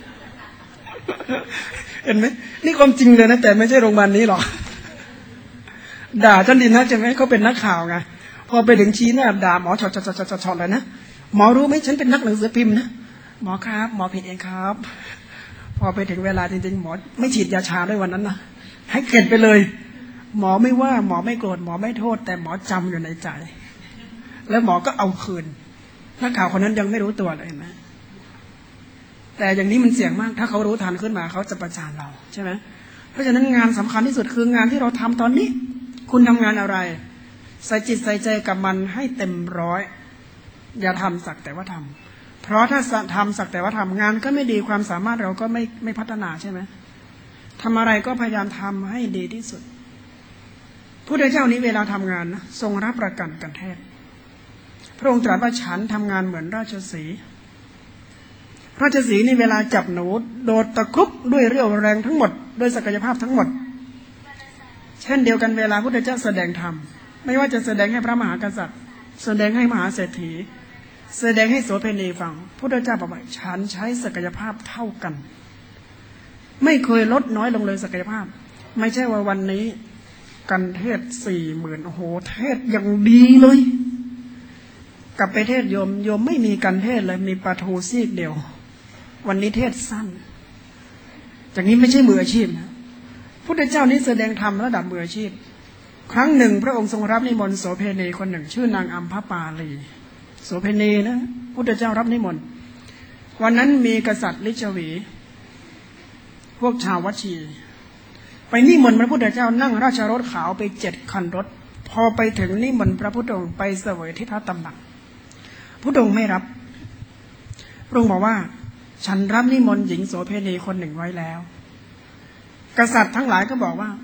เห็นไหมนี่ความจริงเลยนะแต่ไม่ใช่โรงพยาบาลนี้หรอกด่าท่านดีนะใช่ไหมเขาเป็นนักข่าวไงพอไปถึงชี้หน้าด่าหมอช็อตช็อตช็อตช็อตเลยนะหมอรู้ไหมฉันเป็นนักหนังสือพิมพ์นะหมอครับหมอผิดเองครับพอไปถึงเวลาจริงๆหมอไม่ฉีดยาชาด้วยวันนั้นนะให้เข็ดไปเลยหมอไม่ว่าหมอไม่โกรธหมอไม่โทษแต่หมอจำอยู่ในใจแล้วหมอก็เอาคืนนักข่าวคนนั้นยังไม่รู้ตัวเลยนะแต่อย่างนี้มันเสี่ยงมากถ้าเขารู้ทันขึ้นมาเขาจะประจานเราใช่ไหมเพราะฉะนั้นงานสำคัญที่สุดคืองานที่เราทำตอนนี้คุณทำงานอะไรใส่จิตใส่ใจกับมันให้เต็มร้อยอย่าทำสักแต่ว่าทำเพราะถ้าทำสักแต่ว่าทำงานก็ไม่ดีความสามารถเราก็ไม่ไม่พัฒนาใช่ไหมทำอะไรก็พยายามทำให้ดีที่สุดพระพุทธเจ้านี้เวลาทำงานนะทรงรับประกันกันแทบพระองค์ตรัสว่าฉันทำงานเหมือนราชสีห์ราชสีห์นี่เวลาจับหนูโดดตะครุบด้วยเรี่ยวแรงทั้งหมดด้วยศักยภาพทั้งหมดเช่นเดียวกันเวลาพระพุทธเจ้าแสดงธรรมไม่ว่าจะแสดงให้พระมหากษัตริย์แสดงให้มหาเศรษฐีแสดงให้โสเภณีฟังพระพุทธเจ้าบอกว่าฉันใช้ศักยภาพเท่ากันไม่เคยลดน้อยลงเลยศักยภาพไม่ใช่ว่าวันนี้กันเทศสี่หมื่นโอ้โหเทศอย่างดีเลยกลับไปเทศโยมโยมไม่มีการเทศเลยมีปลาทูซีกเดียววันนี้เทศสั้นจากนี้ไม่ใช่มืออาชีพนะพุทธเจ้านี้แสดงธรรมระดับมืออาชีพครั้งหนึ่งพระองค์ทรงรับนิมนต์โสเพณีคนหนึ่งชื่อนางอัมพปาลีโสเพณีนะพุทธเจ้ารับนิมนต์วันนั้นมีกษัตริย์ลิชวีพวกชาววัชีไปนิมนต์พระพุทธเจ้านั่งราชรถขาวไปเจ็ดคันรถพอไปถึงนิมนต์พระพุทธองค์ไปเสวยที่พระตำหนักพุทธองค์ไม่รับพระองค์บอกว่าฉันรับนิมนต์หญิงโสเพณีคนหนึ่งไว้แล้วกษัตริย์ทั้งหลายก็บอกว่า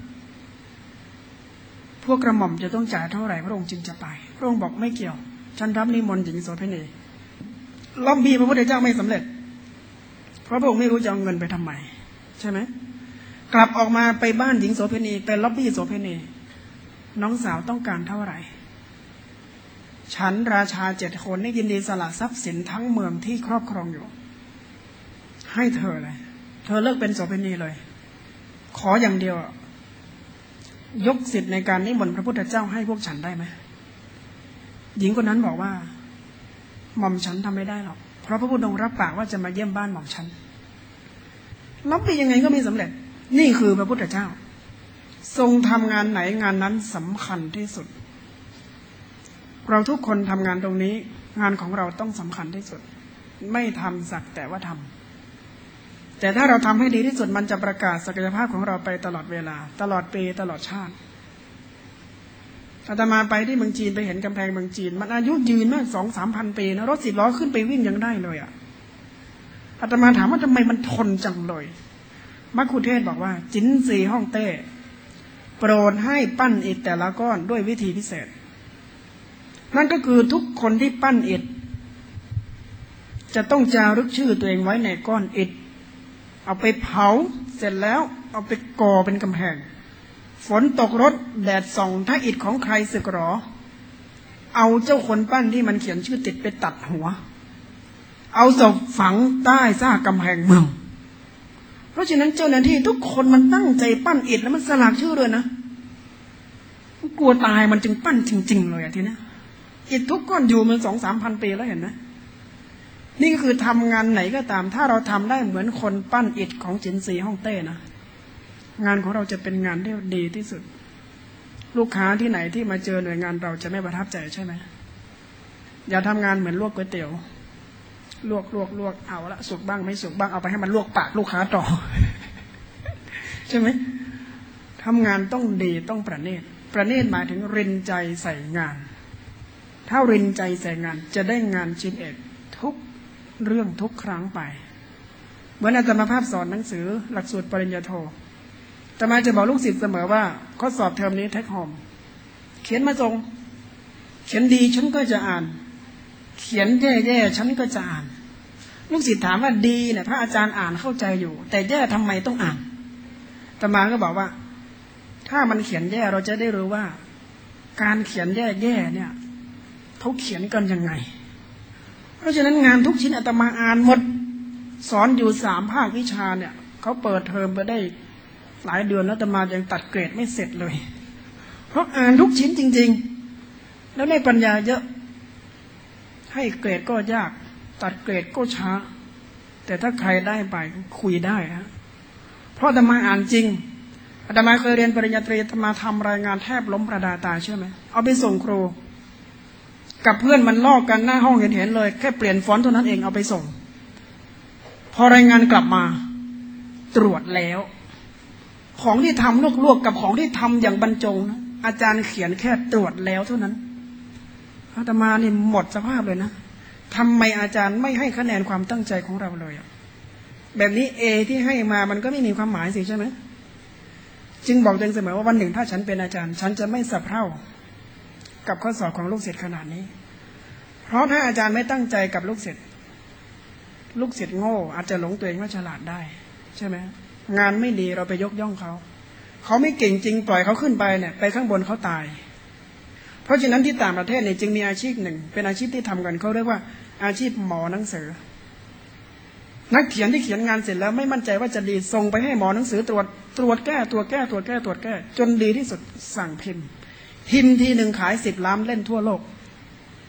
พวกกระหม่อมจะต้องจ่ายเท่าไหร่พระองค์จึงจะไปพระองค์บอกไม่เกี่ยวฉันรับนิมนต์หญิงโสเพณีล็อบบี้พระพุทธเจ้าไม่สำเร็จเพราะพระองค์ไม่รู้จะเอาเงินไปทำไมใช่ไหมกลับออกมาไปบ้านหญิงโสเพณีไปล็อบบี้โสเพณีน้องสาวต้องการเท่าไหร่ฉันราชาเจ็ดคนนี่ยินดีสละทรัพย์สินทั้งเมืองที่ครอบครองอยู่ให้เธอเลยเธอเลิกเป็นโสเภณีเลยขออย่างเดียวยกสิทธิ์ในการนิมนต์พระพุทธเจ้าให้พวกฉันได้ไหมหญิงคนนั้นบอกว่าหม่อมฉันทำไม่ได้หรอกเพราะพระพุทธองค์รับปากว่าจะมาเยี่ยมบ้านหม่อมฉันรับไปยังไงก็ไม่สำเร็จนี่คือพระพุทธเจ้าทรงทำงานไหนงานนั้นสำคัญที่สุดเราทุกคนทำงานตรงนี้งานของเราต้องสำคัญที่สุดไม่ทำสักแต่ว่าทำแต่ถ้าเราทำให้ดีที่สุดมันจะประกาศศักยภาพของเราไปตลอดเวลาตลอดปีตลอดชาติอาตมาไปที่เมืองจีนไปเห็นกำแพงเมืองจีนมันอายุยืนมากสองสามพันปีนะรถสิบล้อขึ้นไปวิ่งยังได้เลยอ่ะอาตมาถามว่าทำไมมันทนจังเลยมัคคุเทศบอกว่าจินซีฮ่องเต้โปรดให้ปั้นอิฐแต่ละก้อนด้วยวิธีพิเศษนั่นก็คือทุกคนที่ปั้นอิฐจะต้องจารึกชื่อตัวเองไว้ในก้อนอิฐเอาไปเผาเสร็จแล้วเอาไปก่อเป็นกำแพงฝนตกรถแดดส่องถ้าอิฐของใครสึกหรอเอาเจ้าคนปั้นที่มันเขียนชื่อติดไปตัดหัวเอาศพฝังใต้ซากกำแพงเมืองเพราะฉะนั้นเจ้าหน้าที่ทุกคนมันตั้งใจปั้นอิฐแล้วมันสลักชื่อเลยนะกลัวตายมันจึงปั้นจริงๆเลยอะทีนี้อิฐทุกก้อนอยู่มันสองสามพันปีแล้วเห็นไหมนี่ก็คือทำงานไหนก็ตามถ้าเราทำได้เหมือนคนปั้นอิฐของจินซีฮ่องเต้นะงานของเราจะเป็นงานที่ดีที่สุดลูกค้าที่ไหนที่มาเจอหน่วยงานเราจะไม่ประทับใจใช่ไหมอย่าทำงานเหมือนลวกก๋วยเตี๋ยวลวกลวกลวกเอาละสุกบ้างไม่สุกบ้างเอาไปให้มันลวกปากลูกค้าต่อ ใช่ไหมทำงานต้องดีต้องประณีตประณีตหมายถึงรินใจใส่งานถ้ารินใจใส่งานจะได้งานชิ้นเอกทุกเรื่องทุกครั้งไปเหมือนอาจารย์มาภาพสอนหนังสือหลักสูตรปริญญาโทแต่มาจะบอกลูกศิษย์เสมอว่าข้อสอบเทอมนี้เทคโฮมเขียนมาส่งเขียนดีฉันก็จะอ่านเขียนแย่ๆฉันก็จะอ่านลูกศิษย์ถามว่าดีเนี่ยพระอาจารย์อ่านเข้าใจอยู่แต่แย่ทำไมต้องอ่านแต่มาก็บอกว่าถ้ามันเขียนแย่เราจะได้รู้ว่าการเขียนแย่ๆเนี่ยเขาเขียนกันยังไงเพราะฉะนั้นงานทุกชิ้นอาตมาอ่านหมดสอนอยู่สามภาควิชาเนี่ยเขาเปิดเทอมไปได้หลายเดือนแล้วอาตมายังตัดเกรดไม่เสร็จเลยเพราะอ่านทุกชิ้นจริงๆแล้วได้ปัญญาเยอะให้เกรดก็ยากตัดเกรดก็ช้าแต่ถ้าใครได้ไปคุยได้ฮะเพราะอาตมาอ่านจริงอาตมาเคยเรียนปริญญาตรีอาตมาทำรายงานแทบล้มประดาตายเชื่อไหมเอาไปส่งครูกับเพื่อนมันลอกกันหน้าห้องเห็นๆเลยแค่เปลี่ยนฟอนต์เท่านั้นเองเอาไปส่งพอรายงานกลับมาตรวจแล้วของที่ทำลวกๆกับของที่ทำอย่างบรรจงนะอาจารย์เขียนแค่ตรวจแล้วเท่านั้นอาตมานี่หมดสภาพเลยนะทำไมอาจารย์ไม่ให้คะแนนความตั้งใจของเราเลยแบบนี้เอที่ให้มามันก็ไม่มีความหมายสิใช่ไหมจึงบอกตัวเองเสมอว่าวันหนึ่งถ้าฉันเป็นอาจารย์ฉันจะไม่สะเพร่ากับข้อสอบของลูกศิษย์ขนาดนี้เพราะถ้าอาจารย์ไม่ตั้งใจกับลูกศิษย์ลูกศิษย์โง่อาจจะหลงตัวเองว่าฉลาดได้ใช่ไหมงานไม่ดีเราไปยกย่องเขาเขาไม่เก่งจริงปล่อยเขาขึ้นไปเนี่ยไปข้างบนเขาตายเพราะฉะนั้นที่ต่างประเทศเนี่ยจึงมีอาชีพหนึ่งเป็นอาชีพที่ทำกันเขาเรียกว่าอาชีพหมอหนังสือนักเขียนที่เขียนงานเสร็จแล้วไม่มั่นใจว่าจะดีส่งไปให้หมอหนังสือตรวจตรวจแก้ตรวจแก้ตรวจแก้ตรวจแก้จนดีที่สุดสั่งพิมพ์พิมพ์ทีหนึ่งขายสิบล้านเล่มทั่วโลก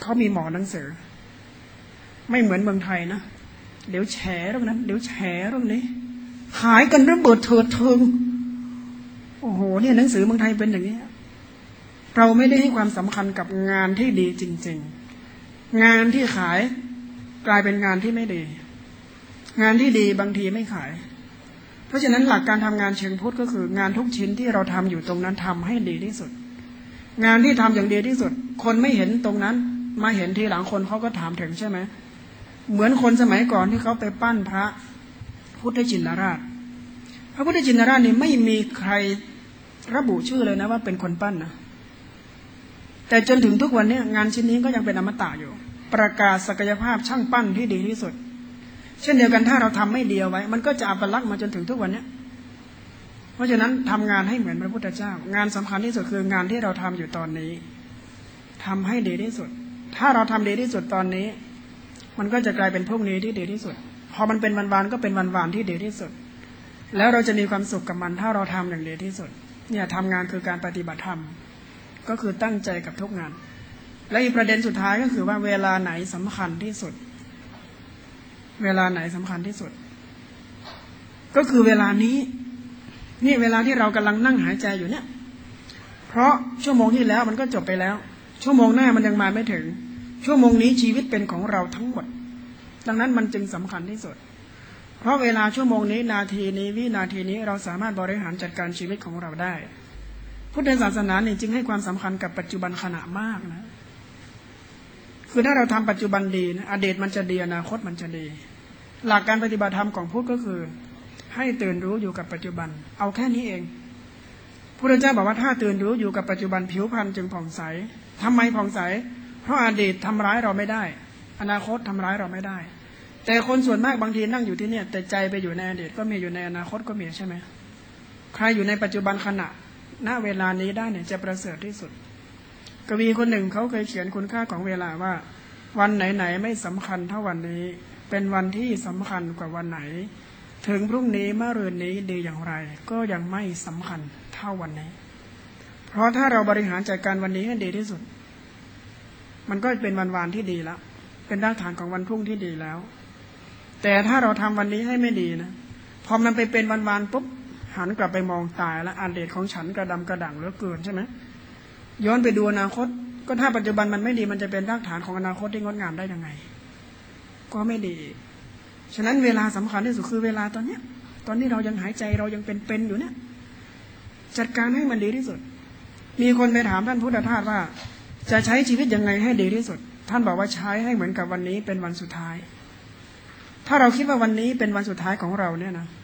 เขามีหมอหนังสือไม่เหมือนเมืองไทยนะเดี๋ยวแฉเรื่องนั้นเดี๋ยวแฉเรื่องนี้หายกันระเบิดเถิดเทิงโอ้โหเนี่ยหนังสือเมืองไทยเป็นอย่างนี้เราไม่ได้ให้ความสำคัญกับงานที่ดีจริงๆงานที่ขายกลายเป็นงานที่ไม่ดีงานที่ดีบางทีไม่ขายเพราะฉะนั้นหลักการทำงานเชิงพุทธก็คืองานทุกชิ้นที่เราทำอยู่ตรงนั้นทำให้ดีที่สุดงานที่ทำอย่างดีที่สุดคนไม่เห็นตรงนั้นมาเห็นทีหลังคนเขาก็ถามถึงใช่ไหมเหมือนคนสมัยก่อนที่เขาไปปั้นพระพุทธชินราชพระพุทธชินราชนี่ไม่มีใครระบุชื่อเลยนะว่าเป็นคนปั้นนะแต่จนถึงทุกวันนี้งานชิ้นนี้ก็ยังเป็นอมตะอยู่ประกาศศักยภาพช่างปั้นที่ดีที่สุดเช่นเดียวกันถ้าเราทำไม่ดีเอาไว้มันก็จะอัปลักษณ์มาจนถึงทุกวันนี้เพราะฉะนั้นทำงานให้เหมือนพระพุทธเจ้างานสำคัญที่สุดคืองานที่เราทำอยู่ตอนนี้ทำให้ดีที่สุดถ้าเราทำดีที่สุดตอนนี้มันก็จะกลายเป็นพรุ่งนี้ที่ดีที่สุดพอมันเป็นวันๆก็เป็นวันๆที่ดีที่สุดแล้วเราจะมีความสุขกับมันถ้าเราทำอย่างดีที่สุดเนี่ยทำงานคือการปฏิบัติธรรมก็คือตั้งใจกับทุกงานและอีกประเด็นสุดท้ายก็คือว่าเวลาไหนสำคัญที่สุดเวลาไหนสำคัญที่สุดก็คือเวลานี้นี่เวลาที่เรากำลังนั่งหายใจอยู่เนี่ยเพราะชั่วโมงที่แล้วมันก็จบไปแล้วชั่วโมงหน้ามันยังมาไม่ถึงชั่วโมงนี้ชีวิตเป็นของเราทั้งหมดดังนั้นมันจึงสำคัญที่สุดเพราะเวลาชั่วโมงนี้นาทีนี้วินาทีนี้เราสามารถบริหารจัดการชีวิตของเราได้พุทธศาสนาเนี่ยจึงให้ความสำคัญกับปัจจุบันขณะมากนะคือถ้าเราทำปัจจุบันดีนะอดีตมันจะดีอนาคตมันจะดีหลักการปฏิบัติธรรมของพุทธก็คือให้ตื่นรู้อยู่กับปัจจุบันเอาแค่นี้เองพระพุทธเจ้าบอกว่าถ้าตื่นรู้อยู่กับปัจจุบันผิวพรรณจึงผ่องใสทำไมผ่องใสเพราะอดีตทำร้ายเราไม่ได้อนาคตทำร้ายเราไม่ได้แต่คนส่วนมากบางทีนั่งอยู่ที่เนี่ยแต่ใจไปอยู่ในอดีตก็มีอยู่ในอนาคตก็มีใช่ไหมใครอยู่ในปัจจุบันขณะณเวลานี้ได้เนี่ยจะประเสริฐที่สุดกวีคนหนึ่งเขาเคยเขียนคุณค่าของเวลาว่าวันไหนๆไม่สำคัญเท่าวันนี้เป็นวันที่สำคัญกว่าวันไหนถึงพรุ่งนี้เมื่อรืนนี้ดีอย่างไรก็ยังไม่สำคัญเท่าวันนี้เพราะถ้าเราบริหารจัดการวันนี้ให้ดีที่สุดมันก็เป็นวันวานที่ดีแล้วเป็นรากฐานของวันพรุ่งที่ดีแล้วแต่ถ้าเราทำวันนี้ให้ไม่ดีนะพอมันไปเป็นวันวานปุ๊บหันกลับไปมองตายแล้วอดีตของฉันกระดำกระด่างเหลือเกินใช่ไหมย้อนไปดูอนาคตก็ถ้าปัจจุบันมันไม่ดีมันจะเป็นรากฐานของอนาคตที่งดงามได้ยังไงก็ไม่ดีฉะนั้นเวลาสำคัญที่สุดคือเวลาตอนเนี้ยตอนนี้เรายังหายใจเรายังเป็นๆอยู่เนี่ยจัดการให้มันดีที่สุดมีคนไปถามท่านพุทธทาสว่าจะใช้ชีวิตยังไงให้ดีที่สุดท่านบอกว่าใช้ให้เหมือนกับวันนี้เป็นวันสุดท้ายถ้าเราคิดว่าวันนี้เป็นวันสุดท้ายของเราเนี่ยนะ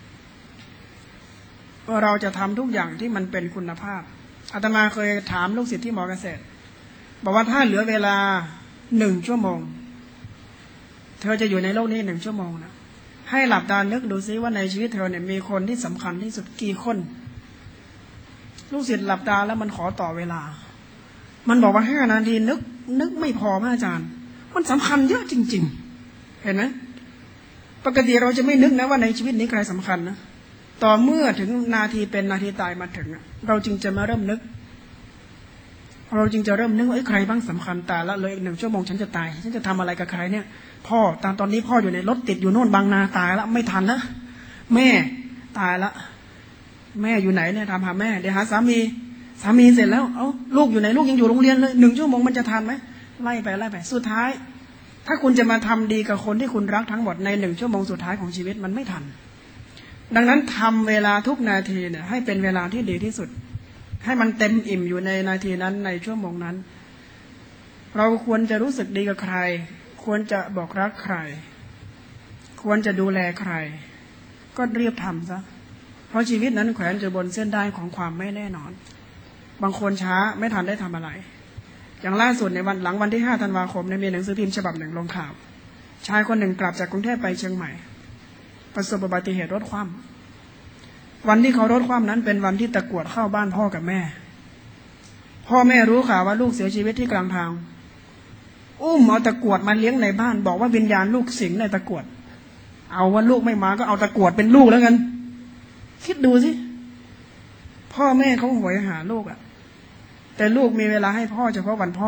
เราจะทำทุกอย่างที่มันเป็นคุณภาพอาตมาเคยถามลูกศิษย์ที่มอเกษตรบอกว่าถ้าเหลือเวลาหนึ่งชั่วโมงเธอจะอยู่ในโลกนี้หนึ่งชั่วโมงนะให้หลับตานึกดูซิว่าในชีวิตเธอเนี่ยมีคนที่สำคัญที่สุดกี่คนลูกศิษย์หลับตาแล้วมันขอต่อเวลามันบอกว่าห้านาทีนึกนึกไม่พอพระอาจารย์มันสำคัญเยอะจริงๆเห็นไหมปกติเราจะไม่นึกนะว่าในชีวิตนี้ใครสำคัญนะต่อเมื่อถึงนาทีเป็นนาทีตายมาถึงเราจึงจะมาเริ่มนึกเราจึงจะเริ่มนึกว่าใครบ้างสำคัญตายละเลยอีกหนึ่งชั่วโมงฉันจะตายฉันจะทำอะไรกับใครเนี่ยพ่อตอนตอนนี้พ่ออยู่ในรถติดอยู่โน่นบางนาตายละไม่ทันนะแม่ตายละแม่อยู่ไหนเนี่ยทำหาแม่เดี๋ยวหาสามีสามีเสร็จแล้วเอ้าลูกอยู่ไหนลูกยังอยู่โรงเรียนเลยหนึ่งชั่วโมงมันจะทันไหมไล่ไปไล่ไปสุดท้ายถ้าคุณจะมาทำดีกับคนที่คุณรักทั้งหมดในหนึ่งชั่วโมงสุดท้ายของชีวิตมันไม่ทันดังนั้นทำเวลาทุกนาทีเนี่ยให้เป็นเวลาที่ดีที่สุดให้มันเต็มอิ่มอยู่ในนาทีนั้นในชั่วโมงนั้นเราควรจะรู้สึกดีกับใครควรจะบอกรักใครควรจะดูแลใครก็รีบทำซะเพราะชีวิตนั้นแขวนอยู่บนเส้นได้ของความไม่แน่นอนบางคนช้าไม่ทันได้ทำอะไรอย่างล่าสุดในวันหลังวันที่ห้าธันวาคมในมีหนังสือพิมพ์ฉบับหนึ่งลงข่าวชายคนหนึ่งกลับจากกรุงเทพไปเชียงใหม่ประสบอุบัติเหตุรถคว่ำวันที่เขารถคว่ำนั้นเป็นวันที่ตะกรวดเข้าบ้านพ่อกับแม่พ่อแม่รู้ข่าวว่าลูกเสียชีวิตที่กลางทางอุ้มเอาตะกรวดมาเลี้ยงในบ้านบอกว่าวิญญาณลูกสิงในตะกรวดเอาว่าลูกไม่มาก็เอาตะกรวดเป็นลูกแล้วกันคิดดูสิพ่อแม่เขาหวยหาลูกอ่ะแต่ลูกมีเวลาให้พ่อเฉพาะวันพ่อ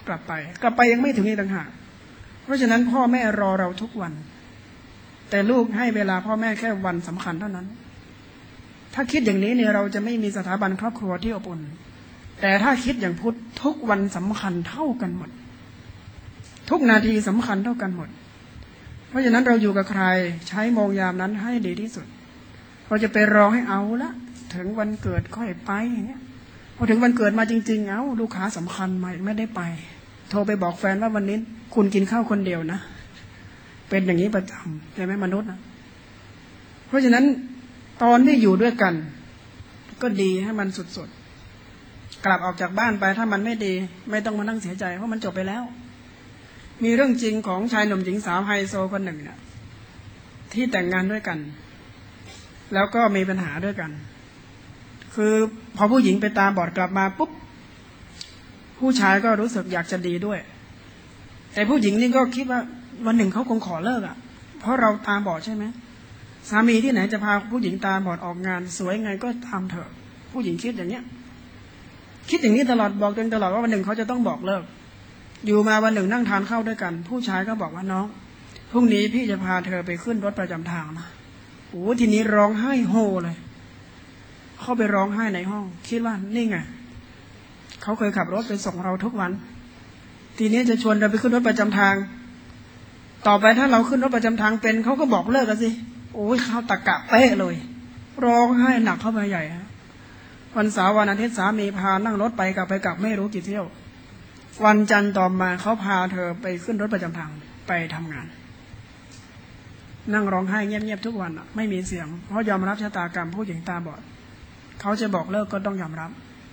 กลับไปกลับไปยังไม่ถึงนี่ต่างหากเพราะฉะนั้นพ่อแม่รอเราทุกวันแต่ลูกให้เวลาพ่อแม่แค่วันสำคัญเท่านั้นถ้าคิดอย่างนี้เนี่ยเราจะไม่มีสถาบันครอบครัวที่อบอุ่นแต่ถ้าคิดอย่างพุทธทุกวันสำคัญเท่ากันหมดทุกนาทีสำคัญเท่ากันหมดเพราะฉะนั้นเราอยู่กับใครใช้โมงยามนั้นให้ดีที่สุดเราจะไปรอให้เอาละถึงวันเกิดค่อยไปอย่างเงี้ยพอถึงวันเกิดมาจริงๆเอ้าลูกค้าสำคัญมาไม่ได้ไปโทรไปบอกแฟนว่าวันนี้คุณกินข้าวคนเดียวนะเป็นอย่างนี้ประจำใช่ไหมมนุษย์นะเพราะฉะนั้นตอนที่อยู่ด้วยกันก็ดีให้มันสุดๆกลับออกจากบ้านไปถ้ามันไม่ดีไม่ต้องมานั่งเสียใจเพราะมันจบไปแล้วมีเรื่องจริงของชายหนุ่มหญิงสาวไฮโซคนหนึ่งเนี่ยที่แต่งงานด้วยกันแล้วก็มีปัญหาด้วยกันคือพอผู้หญิงไปตาบอดกลับมาปุ๊บผู้ชายก็รู้สึกอยากจะดีด้วยแต่ผู้หญิงนี่ก็คิดว่าวันหนึ่งเขาคงขอเลิกอ่ะเพราะเราตาบอดใช่ไหมสามีที่ไหนจะพาผู้หญิงตาบอดออกงานสวยไงก็ทำเถอะผู้หญิงคิดอย่างเนี้ยคิดอย่างนี้ตลอดบอกตัวเองตลอดว่าวันหนึ่งเขาจะต้องบอกเลิกอยู่มาวันหนึ่งนั่งทานข้าวด้วยกันผู้ชายก็บอกว่าน้องพรุ่งนี้พี่จะพาเธอไปขึ้นรถประจำทางนะโอ้ทีนี้ร้องไห้โฮเลยเข้าไปร้องไห้ในห้องคิดว่านี่ไงเขาเคยขับรถไปส่งเราทุกวันทีนี้จะชวนเราไปขึ้นรถประจำทางต่อไปถ้าเราขึ้นรถประจำทางเป็นเขาก็บอกเลิกกันสิโอ้ยเขาตะกะเป๊ะเลยร้องไห้หนักเข้าไปใหญ่วันเสาร์วันอาทิตย์สามีพานั่งรถไปกลับไปกลับไม่รู้กี่เที่ยววันจันทร์ต่อมาเขาพาเธอไปขึ้นรถประจำทางไปทำงานนั่งร้องไห้เงียบๆทุกวันไม่มีเสียงเพราะยอมรับชะตากรรมผู้หญิงตาบอดเขาจะบอกเลิกก็ต้องยอมรับ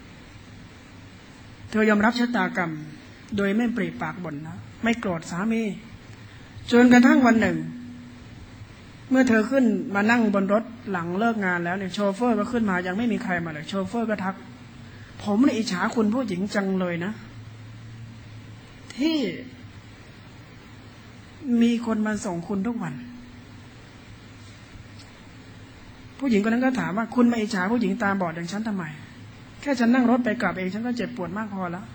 เธอยอมรับชะตากรรมโดยไม่ปรีปากบ่นนะไม่โกรธสามีจนกระทั่งวันหนึ่งเมื่อเธอขึ้นมานั่งบนรถหลังเลิกงานแล้วเนี่ยโชเฟอร์ก็ขึ้นมายังไม่มีใครมาเลยโชเฟอร์ก็ทักผมเนี่ยอิจฉาคุณผู้หญิงจังเลยนะที่มีคนมาส่งคุณทุกวันผู้หญิงคนนั้นก็ถามว่าคุณมาอิจฉาผู้หญิงตาบอดอย่างฉันทำไมแค่ฉันนั่งรถไปกลับเองฉันก็เจ็บปวดมากพอแล้ว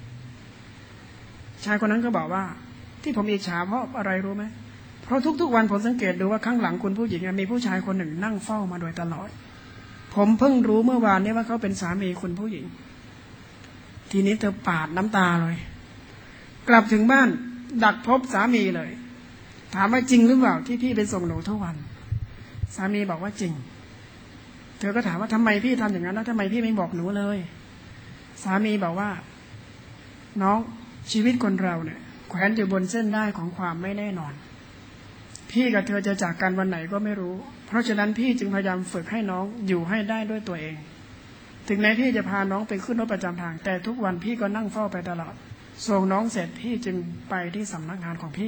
ชายคนนั้นก็บอกว่าที่ผมอิจฉาเพราะอะไรรู้ไหมเพราะทุกๆวันผมสังเกตดูว่าข้างหลังคุณผู้หญิงมีผู้ชายคนหนึ่งนั่งเฝ้ามาโดยตลอดผมเพิ่งรู้เมื่อวานนี้ว่าเขาเป็นสามีคุณผู้หญิงทีนี้เธอปาดน้ำตาเลยกลับถึงบ้านดักพบสามีเลยถามว่าจริงหรือเปล่าที่พี่ไปส่งหนูทุกวันสามีบอกว่าจริงเธอก็ถามว่าทำไมพี่ทำอย่างนั้นแล้วทำไมพี่ไม่บอกหนูเลยสามีบอกว่าน้องชีวิตคนเราเนี่ยแขวนอยู่บนเส้นได้ของความไม่แน่นอนพี่กับเธอจะจากกันวันไหนก็ไม่รู้เพราะฉะนั้นพี่จึงพยายามฝึกให้น้องอยู่ให้ได้ด้วยตัวเองถึงแม้พี่จะพาน้องไปขึ้นรถประจำทางแต่ทุกวันพี่ก็นั่งเฝ้าไปตลอดส่งน้องเสร็จพี่จึงไปที่สำนักงานของพี่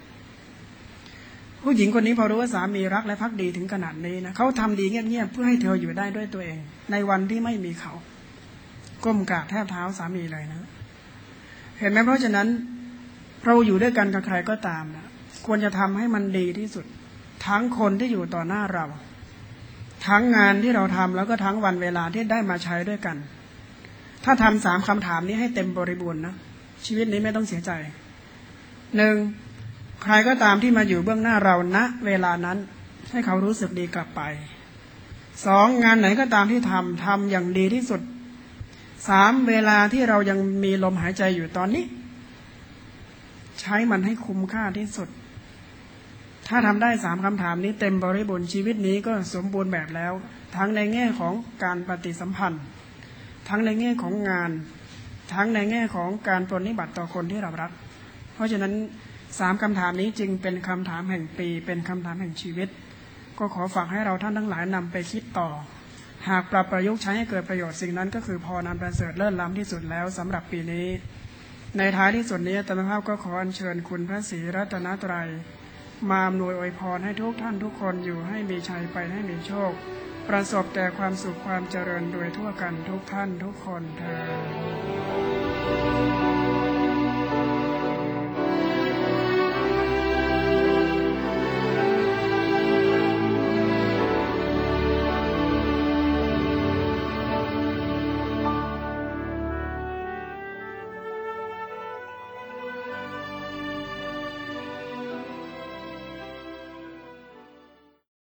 ผู้หญิงคนนี้พอรู้ว่าสามีรักและภักดีถึงขนาดนี้นะเขาทำดีเงียบๆเพื่อให้เธออยู่ได้ด้วยตัวเองในวันที่ไม่มีเขาก้มกราบแทบเท้าสามีเลยนะเห็นไหมเพราะฉะนั้นเราอยู่ด้วยกันกับใครก็ตามนะควรจะทำให้มันดีที่สุดทั้งคนที่อยู่ต่อหน้าเราทั้งงานที่เราทำแล้วก็ทั้งวันเวลาที่ได้มาใช้ด้วยกันถ้าทำสามคำถามนี้ให้เต็มบริบูรณ์นะชีวิตนี้ไม่ต้องเสียใจหนึ่งใครก็ตามที่มาอยู่เบื้องหน้าเราณเวลานั้นให้เขารู้สึกดีกลับไปสองงานไหนก็ตามที่ทำทำอย่างดีที่สุดสามเวลาที่เรายังมีลมหายใจอยู่ตอนนี้ใช้มันให้คุ้มค่าที่สุดถ้าทำได้สามคำถามนี้เต็มบริบูรณ์ชีวิตนี้ก็สมบูรณ์แบบแล้วทั้งในแง่ของการปฏิสัมพันธ์ทั้งในแง่ของงานทั้งในแง่ของการปรนนิบัติต่อคนที่เรารักเพราะฉะนั้นสามคำถามนี้จึงเป็นคำถามแห่งปีเป็นคำถามแห่งชีวิตก็ขอฝากให้เราท่านทั้งหลายนำไปคิดต่อหากปรับประยุกต์ใช้ให้เกิดประโยชน์สิ่งนั้นก็คือพอนำประเสริฐเลิศล้ำที่สุดแล้วสำหรับปีนี้ในท้ายที่สุดนี้อาตมาภาพก็ขออัญเชิญคุณพระศรีรัตนตรัยมาอำนวยอวยพรให้ทุกท่านทุกคนอยู่ให้มีชัยไปให้มีโชคประสบแต่ความสุขความเจริญโดยทั่วกันทุกท่านทุกคนเทอญ